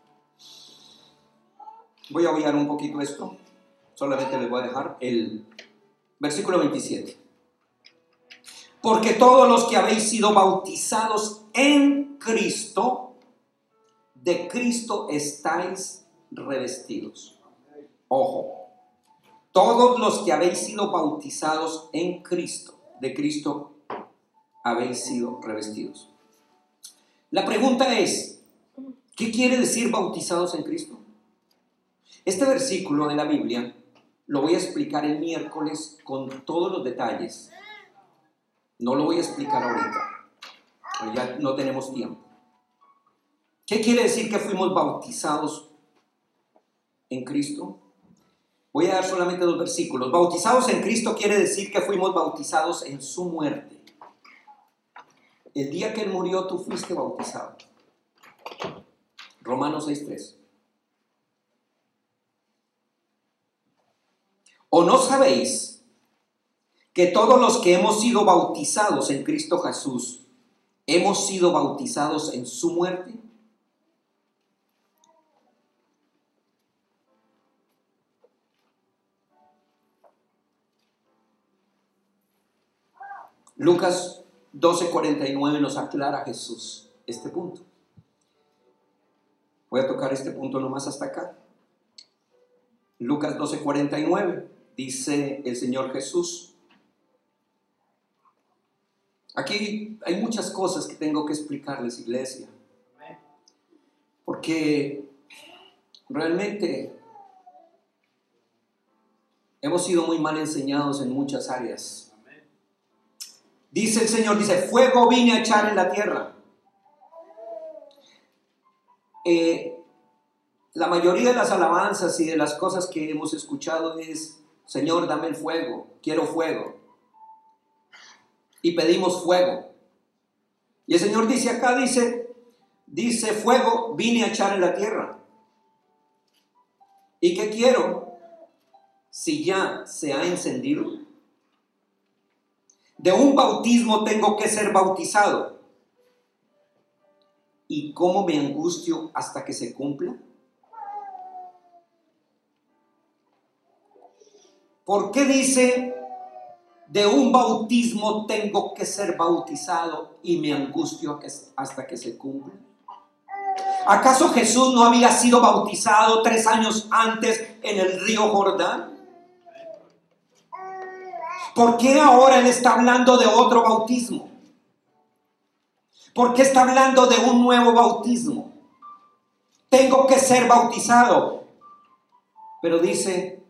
Speaker 1: Voy a obviar un poquito esto. Solamente les voy a dejar el versículo veintisiete. Porque todos los que habéis sido bautizados en Cristo, de Cristo estáis revestidos. Ojo, todos los que habéis sido bautizados en Cristo, de Cristo habéis sido revestidos. La pregunta es, ¿qué quiere decir bautizados en Cristo? Este versículo de la Biblia lo voy a explicar el miércoles con todos los detalles. No lo voy a explicar ahorita, ya no tenemos tiempo. ¿Qué quiere decir que fuimos bautizados en Cristo? Voy a dar solamente dos versículos. Bautizados en Cristo quiere decir que fuimos bautizados en su muerte. El día que Él murió, tú fuiste bautizado. Romanos seis tres. ¿O no sabéis que todos los que hemos sido bautizados en Cristo Jesús, hemos sido bautizados en su muerte? Lucas doce cuarenta y nueve nos aclara Jesús este punto. Voy a tocar este punto nomás hasta acá. Lucas doce cuarenta y nueve dice el Señor Jesús. Aquí hay muchas cosas que tengo que explicarles, iglesia, porque realmente hemos sido muy mal enseñados en muchas áreas. Dice el Señor, dice, fuego vine a echar en la tierra. Eh, la mayoría de las alabanzas y de las cosas que hemos escuchado es, Señor, dame el fuego, quiero fuego. Y pedimos fuego. Y el Señor dice acá, dice, dice, fuego vine a echar en la tierra. ¿Y qué quiero? Si ya se ha encendido. De un bautismo tengo que ser bautizado. ¿Y cómo me angustio hasta que se cumpla? ¿Por qué dice, de un bautismo tengo que ser bautizado y me angustio hasta que se cumpla? ¿Acaso Jesús no había sido bautizado tres años antes en el río Jordán? ¿Por qué ahora Él está hablando de otro bautismo? ¿Por qué está hablando de un nuevo bautismo? Tengo que ser bautizado. Pero dice,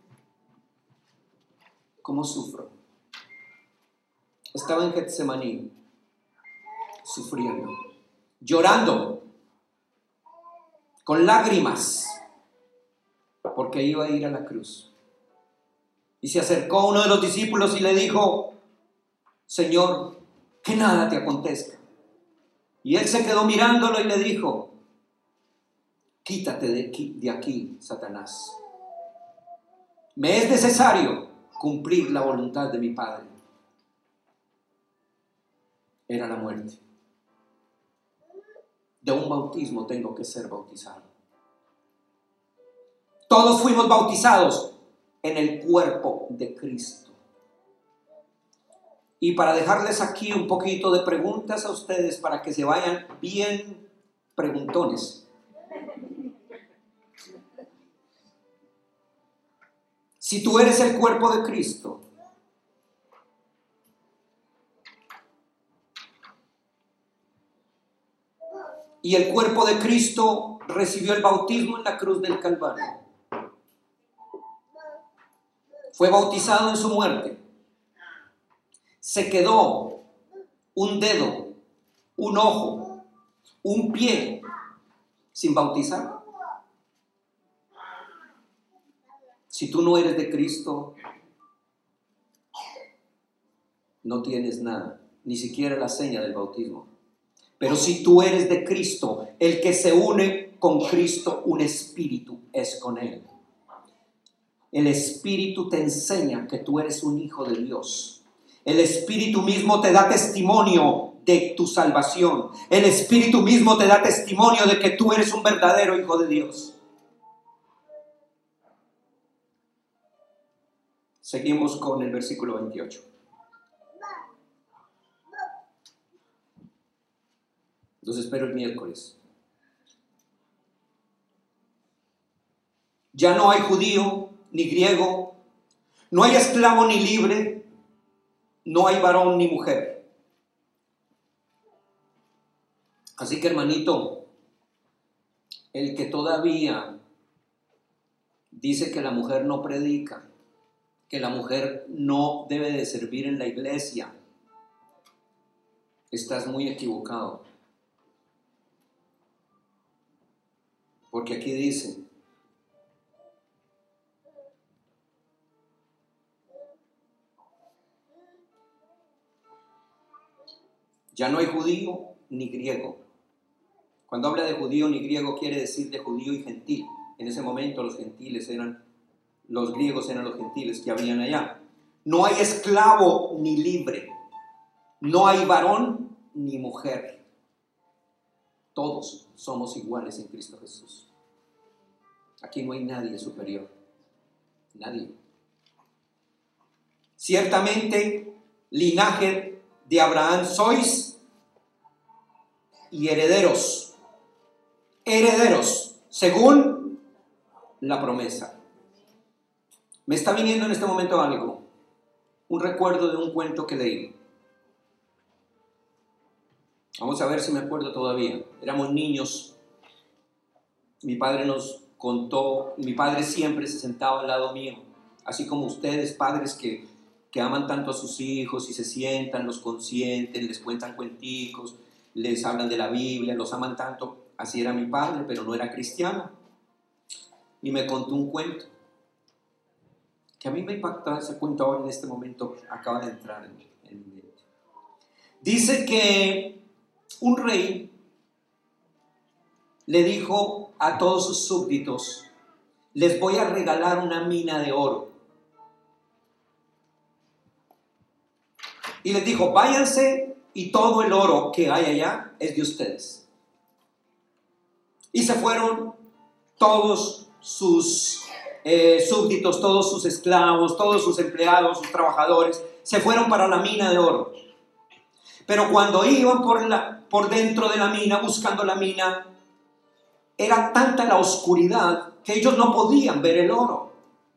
Speaker 1: ¿cómo sufro? Estaba en Getsemaní, sufriendo, llorando, con lágrimas, porque iba a ir a la cruz. Y se acercó uno de los discípulos y le dijo, Señor, que nada te acontezca. Y él se quedó mirándolo y le dijo: quítate de aquí, de aquí, Satanás. Me es necesario cumplir la voluntad de mi Padre. Era la muerte. De un bautismo tengo que ser bautizado. Todos fuimos bautizados en el cuerpo de Cristo. Y para dejarles aquí un poquito de preguntas a ustedes, para que se vayan bien preguntones. Si tú eres el cuerpo de Cristo, y el cuerpo de Cristo recibió el bautismo en la cruz del Calvario, fue bautizado en su muerte, se quedó un dedo, un ojo, un pie sin bautizar. Si tú no eres de Cristo, no tienes nada, ni siquiera la seña del bautismo. Pero si tú eres de Cristo, el que se une con Cristo, un espíritu es con Él. El Espíritu te enseña que tú eres un hijo de Dios. El Espíritu mismo te da testimonio de tu salvación. El Espíritu mismo te da testimonio de que tú eres un verdadero hijo de Dios. Seguimos con el versículo veintiocho. Los espero el miércoles. Ya no hay judío ni griego, no hay esclavo ni libre, no hay varón ni mujer. Así que, hermanito, el que todavía dice que la mujer no predica, que la mujer no debe de servir en la iglesia, estás muy equivocado. Porque aquí dice: ya no hay judío ni griego. Cuando habla de judío ni griego, quiere decir de judío y gentil. En ese momento los gentiles eran, los griegos eran los gentiles que habían allá. No hay esclavo ni libre. No hay varón ni mujer. Todos somos iguales en Cristo Jesús. Aquí no hay nadie superior. Nadie. Ciertamente, linaje de Abraham sois y herederos. Herederos, según la promesa. Me está viniendo en este momento algo. Un recuerdo de un cuento que leí. Vamos a ver si me acuerdo todavía. Éramos niños. Mi padre nos contó, mi padre siempre se sentaba al lado mío, así como ustedes, padres que, que aman tanto a sus hijos y se sientan, los consienten, les cuentan cuenticos, les hablan de la Biblia, los aman tanto. Así era mi padre, pero no era cristiano. Y me contó un cuento que a mí me impactó. Ese cuento ahora en este momento acaba de entrar en, en mi mente. Dice que un rey le dijo a todos sus súbditos: les voy a regalar una mina de oro. Y les dijo: váyanse y todo el oro que hay allá es de ustedes. Y se fueron todos sus eh, súbditos, todos sus esclavos, todos sus empleados, sus trabajadores, se fueron para la mina de oro. Pero cuando iban por, la, por dentro de la mina, buscando la mina, era tanta la oscuridad que ellos no podían ver el oro.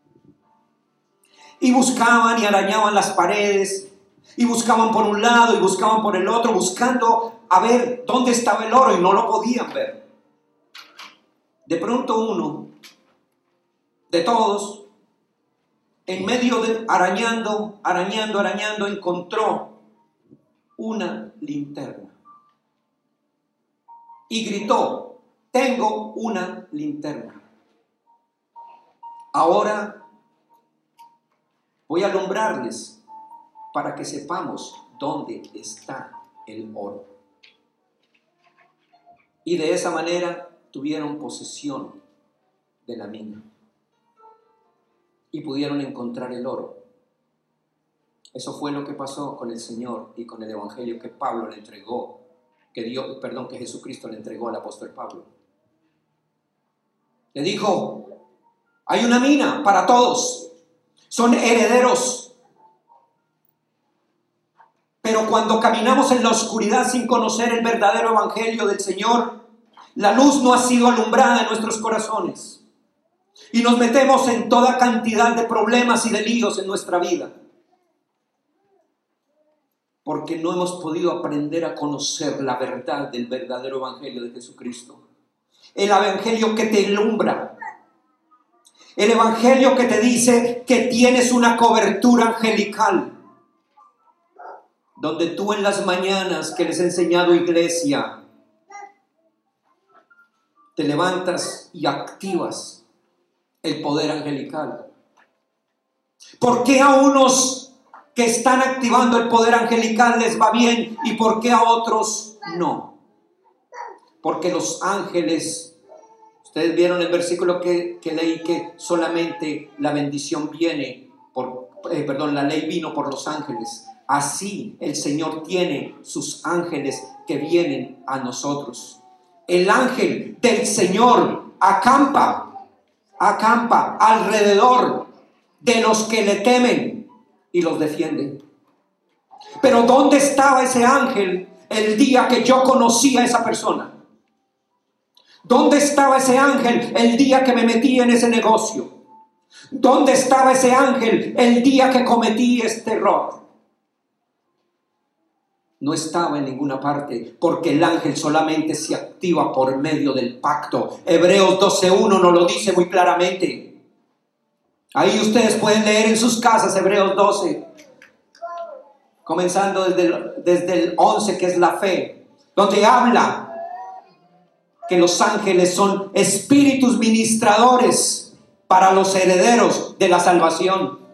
Speaker 1: Y buscaban y arañaban las paredes, y buscaban por un lado y buscaban por el otro, buscando a ver dónde estaba el oro, y no lo podían ver. De pronto uno de todos, en medio de arañando, arañando, arañando, encontró una linterna y gritó: tengo una linterna. Ahora voy a alumbrarles para que sepamos ¿dónde está el oro? Y de esa manera tuvieron posesión de la mina y pudieron encontrar el oro. Eso fue lo que pasó con el Señor y con el evangelio que Pablo le entregó, que Dios, perdón, que Jesucristo le entregó al apóstol Pablo. Le dijo: hay una mina para todos, son herederos. Pero cuando caminamos en la oscuridad sin conocer el verdadero evangelio del Señor, la luz no ha sido alumbrada en nuestros corazones y nos metemos en toda cantidad de problemas y de líos en nuestra vida, porque no hemos podido aprender a conocer la verdad del verdadero evangelio de Jesucristo. El evangelio que te alumbra, el evangelio que te dice que tienes una cobertura angelical, donde tú en las mañanas que les he enseñado, iglesia, te levantas y activas el poder angelical. ¿Por qué a unos que están activando el poder angelical les va bien y por qué a otros no? Porque los ángeles, ustedes vieron el versículo que, que leí, que solamente la bendición viene por, eh, perdón, la ley vino por los ángeles. Así el Señor tiene sus ángeles que vienen a nosotros. El ángel del Señor acampa, acampa alrededor de los que le temen y los defiende. Pero ¿dónde estaba ese ángel el día que yo conocí a esa persona? ¿Dónde estaba ese ángel el día que me metí en ese negocio? ¿Dónde estaba ese ángel el día que cometí este error? No estaba en ninguna parte, porque el ángel solamente se activa por medio del pacto. Hebreos doce uno nos lo dice muy claramente. Ahí ustedes pueden leer en sus casas Hebreos doce, comenzando desde el, desde el once, que es la fe, donde habla que los ángeles son espíritus ministradores para los herederos de la salvación.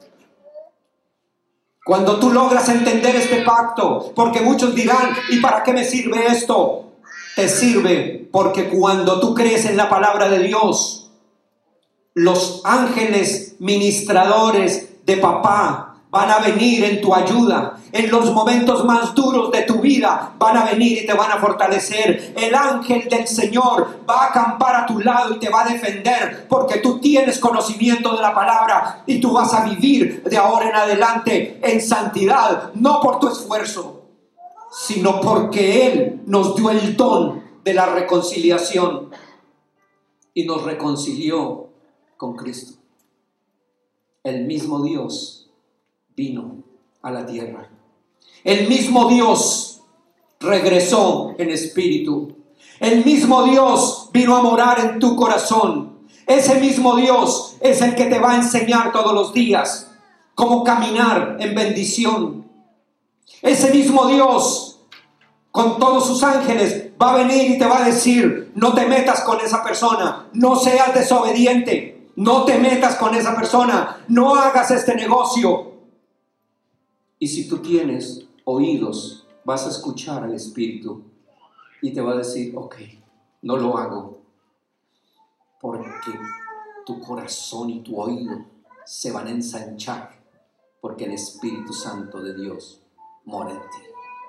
Speaker 1: Cuando tú logras entender este pacto, porque muchos dirán: ¿y para qué me sirve esto? Te sirve porque cuando tú crees en la palabra de Dios, los ángeles ministradores de papá van a venir en tu ayuda. En los momentos más duros de tu vida van a venir y te van a fortalecer. El ángel del Señor va a acampar a tu lado y te va a defender, porque tú tienes conocimiento de la palabra y tú vas a vivir de ahora en adelante en santidad, no por tu esfuerzo, sino porque Él nos dio el don de la reconciliación y nos reconcilió con Cristo. El mismo Dios vino a la tierra. El mismo Dios regresó en espíritu. El mismo Dios vino a morar en tu corazón. Ese mismo Dios es el que te va a enseñar todos los días cómo caminar en bendición. Ese mismo Dios, con todos sus ángeles, va a venir y te va a decir: no te metas con esa persona, no seas desobediente, no te metas con esa persona, no hagas este negocio. Y si tú tienes oídos, vas a escuchar al Espíritu y te va a decir: ok, no lo hago, porque tu corazón y tu oído se van a ensanchar, porque el Espíritu Santo de Dios mora en ti.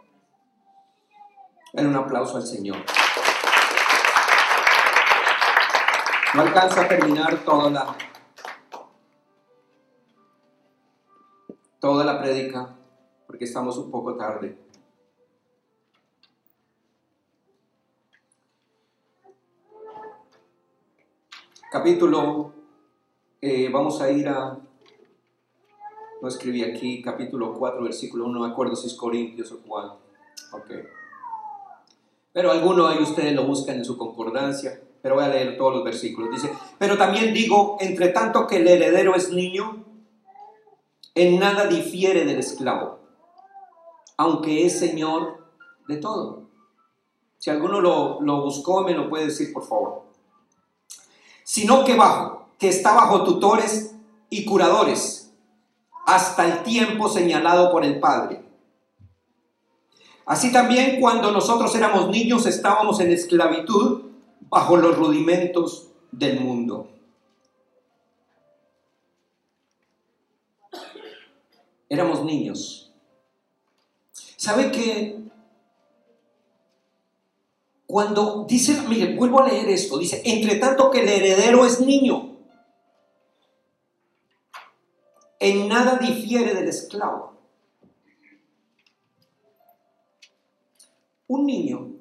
Speaker 1: Den un aplauso al Señor. No alcanzo a terminar toda la toda la prédica, porque estamos un poco tarde. Capítulo, eh, vamos a ir a, no escribí aquí, capítulo cuatro, versículo uno, no me acuerdo si es Corintios o cuál. Ok. Pero alguno de ustedes lo buscan en su concordancia, pero voy a leer todos los versículos. Dice: pero también digo, entre tanto que el heredero es niño, en nada difiere del esclavo, aunque es señor de todo. Si alguno lo, lo buscó, me lo puede decir, por favor. Sino que bajo, que está bajo tutores y curadores, hasta el tiempo señalado por el Padre. Así también cuando nosotros éramos niños estábamos en esclavitud bajo los rudimentos del mundo. Éramos niños. ¿Sabe qué? Cuando dice, mire, vuelvo a leer esto, dice, entre tanto que el heredero es niño, en nada difiere del esclavo. Un niño,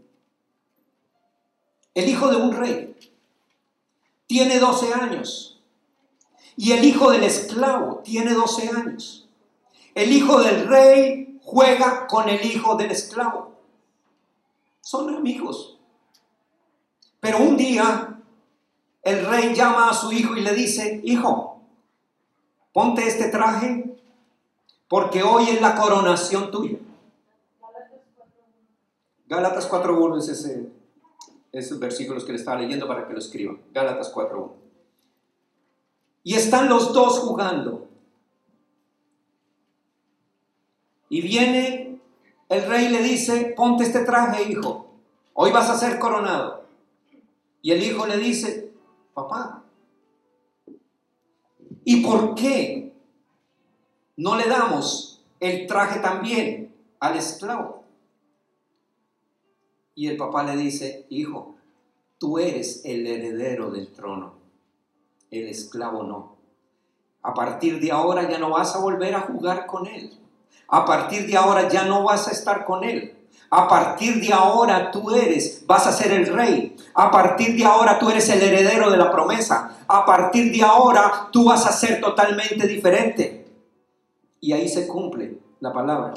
Speaker 1: el hijo de un rey, tiene doce años, y el hijo del esclavo tiene doce años. El hijo del rey juega con el hijo del esclavo. Son amigos. Pero un día el rey llama a su hijo y le dice, hijo, ponte este traje porque hoy es la coronación tuya. Gálatas cuatro uno es ese, esos versículos que le estaba leyendo para que lo escriban. Gálatas cuatro uno. Y están los dos jugando. Y viene el rey y le dice, ponte este traje, hijo, hoy vas a ser coronado. Y el hijo le dice, papá, ¿y por qué no le damos el traje también al esclavo? Y el papá le dice, hijo, tú eres el heredero del trono, el esclavo no. A partir de ahora ya no vas a volver a jugar con él. A partir de ahora ya no vas a estar con él. A partir de ahora tú eres, vas a ser el rey. A partir de ahora tú eres el heredero de la promesa. A partir de ahora tú vas a ser totalmente diferente. Y ahí se cumple la palabra.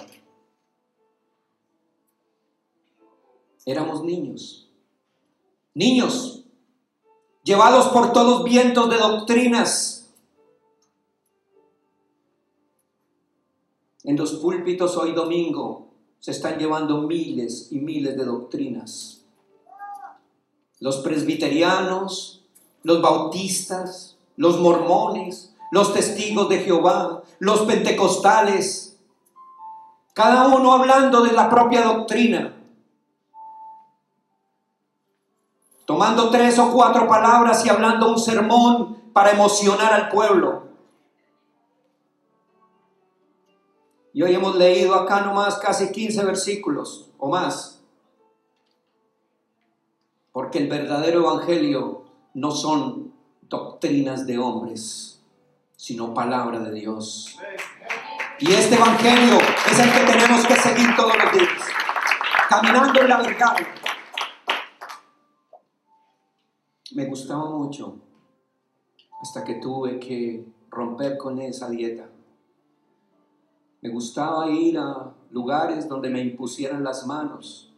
Speaker 1: Éramos niños. Niños, llevados por todos vientos de doctrinas. En los púlpitos hoy domingo se están llevando miles y miles de doctrinas. Los presbiterianos, los bautistas, los mormones, los testigos de Jehová, los pentecostales, cada uno hablando de la propia doctrina, tomando tres o cuatro palabras y hablando un sermón para emocionar al pueblo. Y hoy hemos leído acá nomás casi quince versículos o más. Porque el verdadero evangelio no son doctrinas de hombres, sino palabra de Dios. Y este evangelio es el que tenemos que seguir todos los días, caminando en la verdad. Me gustaba mucho hasta que tuve que romper con esa dieta. Me gustaba ir a lugares donde me impusieran las manos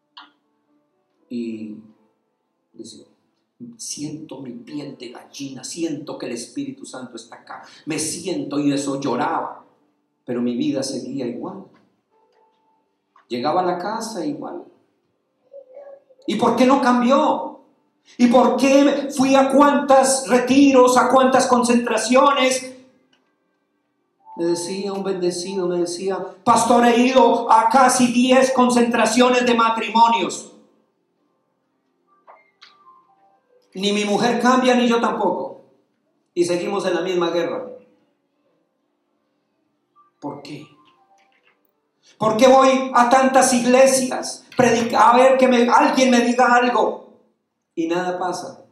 Speaker 1: y decía, siento mi piel de gallina, siento que el Espíritu Santo está acá, me siento, y eso lloraba, pero mi vida seguía igual. Llegaba a la casa igual. ¿Y por qué no cambió? ¿Y por qué fui a cuántos retiros, a cuántas concentraciones? Me decía un bendecido, me decía, pastor, he ido a casi diez concentraciones de matrimonios. Ni mi mujer cambia, ni yo tampoco. Y seguimos en la misma guerra. ¿Por qué? ¿Por qué voy a tantas iglesias? Predica, a ver que me, alguien me diga algo. Y nada pasa.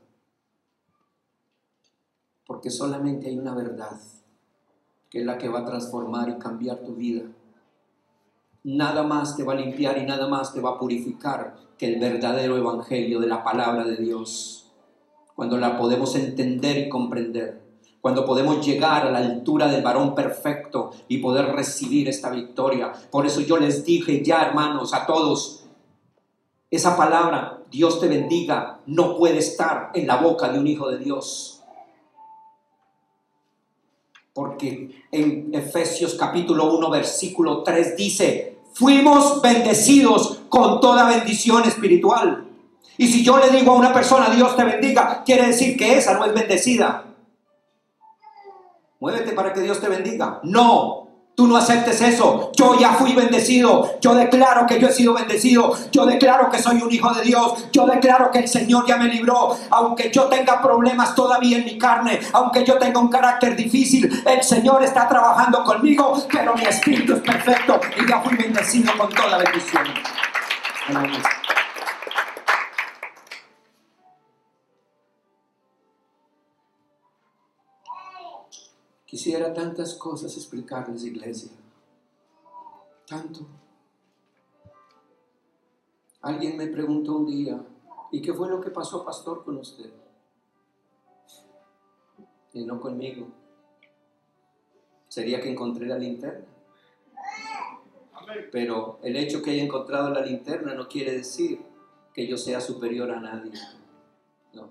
Speaker 1: Porque solamente hay una verdad, que es la que va a transformar y cambiar tu vida. Nada más te va a limpiar y nada más te va a purificar que el verdadero evangelio de la palabra de Dios. Cuando la podemos entender y comprender, cuando podemos llegar a la altura del varón perfecto y poder recibir esta victoria. Por eso yo les dije ya, hermanos, a todos, esa palabra, Dios te bendiga, no puede estar en la boca de un hijo de Dios. Porque en Efesios capítulo uno versículo tres dice, fuimos bendecidos con toda bendición espiritual. Y si yo le digo a una persona, Dios te bendiga, quiere decir que esa no es bendecida. Muévete para que Dios te bendiga. No, Tú no aceptes eso. Yo ya fui bendecido. Yo declaro que yo he sido bendecido. Yo declaro que soy un hijo de Dios. Yo declaro que el Señor ya me libró. Aunque yo tenga problemas todavía en mi carne, aunque yo tenga un carácter difícil, el Señor está trabajando conmigo, pero mi espíritu es perfecto y ya fui bendecido con toda bendición. Amén. Quisiera tantas cosas explicarles, iglesia. Tanto. Alguien me preguntó un día, ¿y qué fue lo que pasó, pastor, con usted? Y no conmigo. Sería que encontré la linterna. Pero el hecho que haya encontrado la linterna no quiere decir que yo sea superior a nadie. No.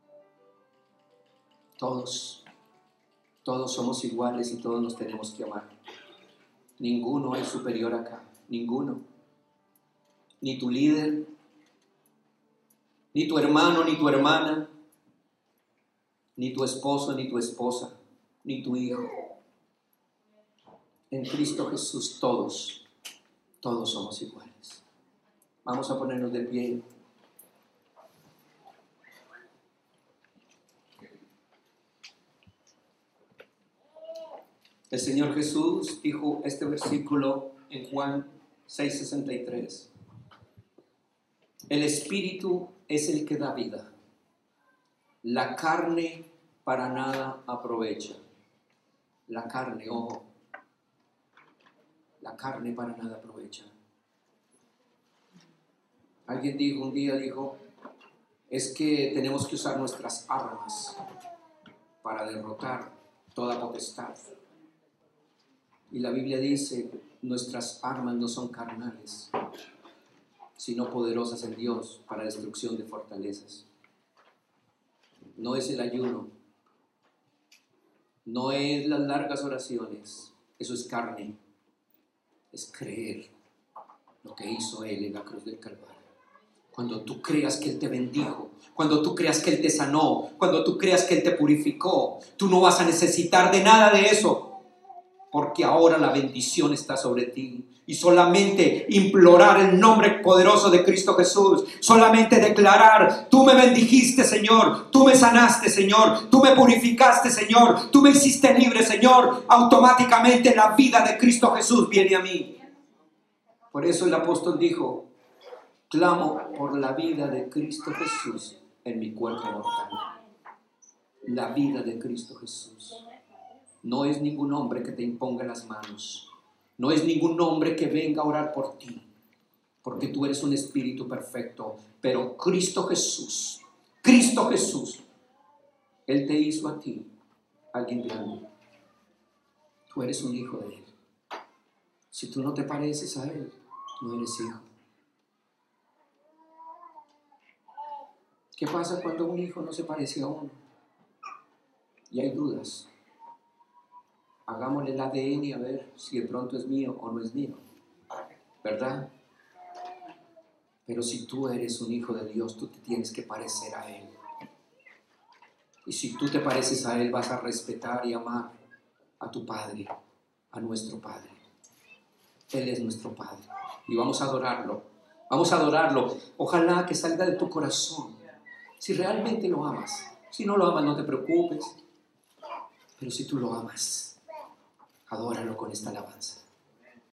Speaker 1: Todos. Todos somos iguales y todos nos tenemos que amar. Ninguno es superior acá, ninguno. Ni tu líder, ni tu hermano, ni tu hermana, ni tu esposo, ni tu esposa, ni tu hijo. En Cristo Jesús todos, todos somos iguales. Vamos a ponernos de pie. El Señor Jesús dijo este versículo en Juan seis sesenta y tres. El Espíritu es el que da vida. La carne para nada aprovecha. La carne, ojo. La carne para nada aprovecha. Alguien dijo un día, dijo, es que tenemos que usar nuestras armas para derrotar toda potestad. Y la Biblia dice, nuestras armas no son carnales, sino poderosas en Dios para destrucción de fortalezas. No es el ayuno, no es las largas oraciones, eso es carne, es creer lo que hizo Él en la cruz del Calvario. Cuando tú creas que Él te bendijo, cuando tú creas que Él te sanó, cuando tú creas que Él te purificó, tú no vas a necesitar de nada de eso. Porque ahora la bendición está sobre ti. Y solamente implorar el nombre poderoso de Cristo Jesús. Solamente declarar, tú me bendijiste, Señor. Tú me sanaste, Señor. Tú me purificaste, Señor. Tú me hiciste libre, Señor. Automáticamente la vida de Cristo Jesús viene a mí. Por eso el apóstol dijo, clamo por la vida de Cristo Jesús en mi cuerpo mortal. La vida de Cristo Jesús. No es ningún hombre que te imponga las manos. No es ningún hombre que venga a orar por ti. Porque tú eres un espíritu perfecto. Pero Cristo Jesús, Cristo Jesús, Él te hizo a ti alguien grande. Tú eres un hijo de Él. Si tú no te pareces a Él, no eres hijo. ¿Qué pasa cuando un hijo no se parece a uno? Y hay dudas. Hagámosle el A D N a ver si de pronto es mío o no es mío, ¿verdad? Pero si tú eres un hijo de Dios, tú te tienes que parecer a Él. Y si tú te pareces a Él, vas a respetar y amar a tu Padre, a nuestro Padre. Él es nuestro Padre y vamos a adorarlo, vamos a adorarlo. Ojalá que salga de tu corazón, si realmente lo amas. Si no lo amas, no te preocupes, pero si tú lo amas, adóralo con esta alabanza.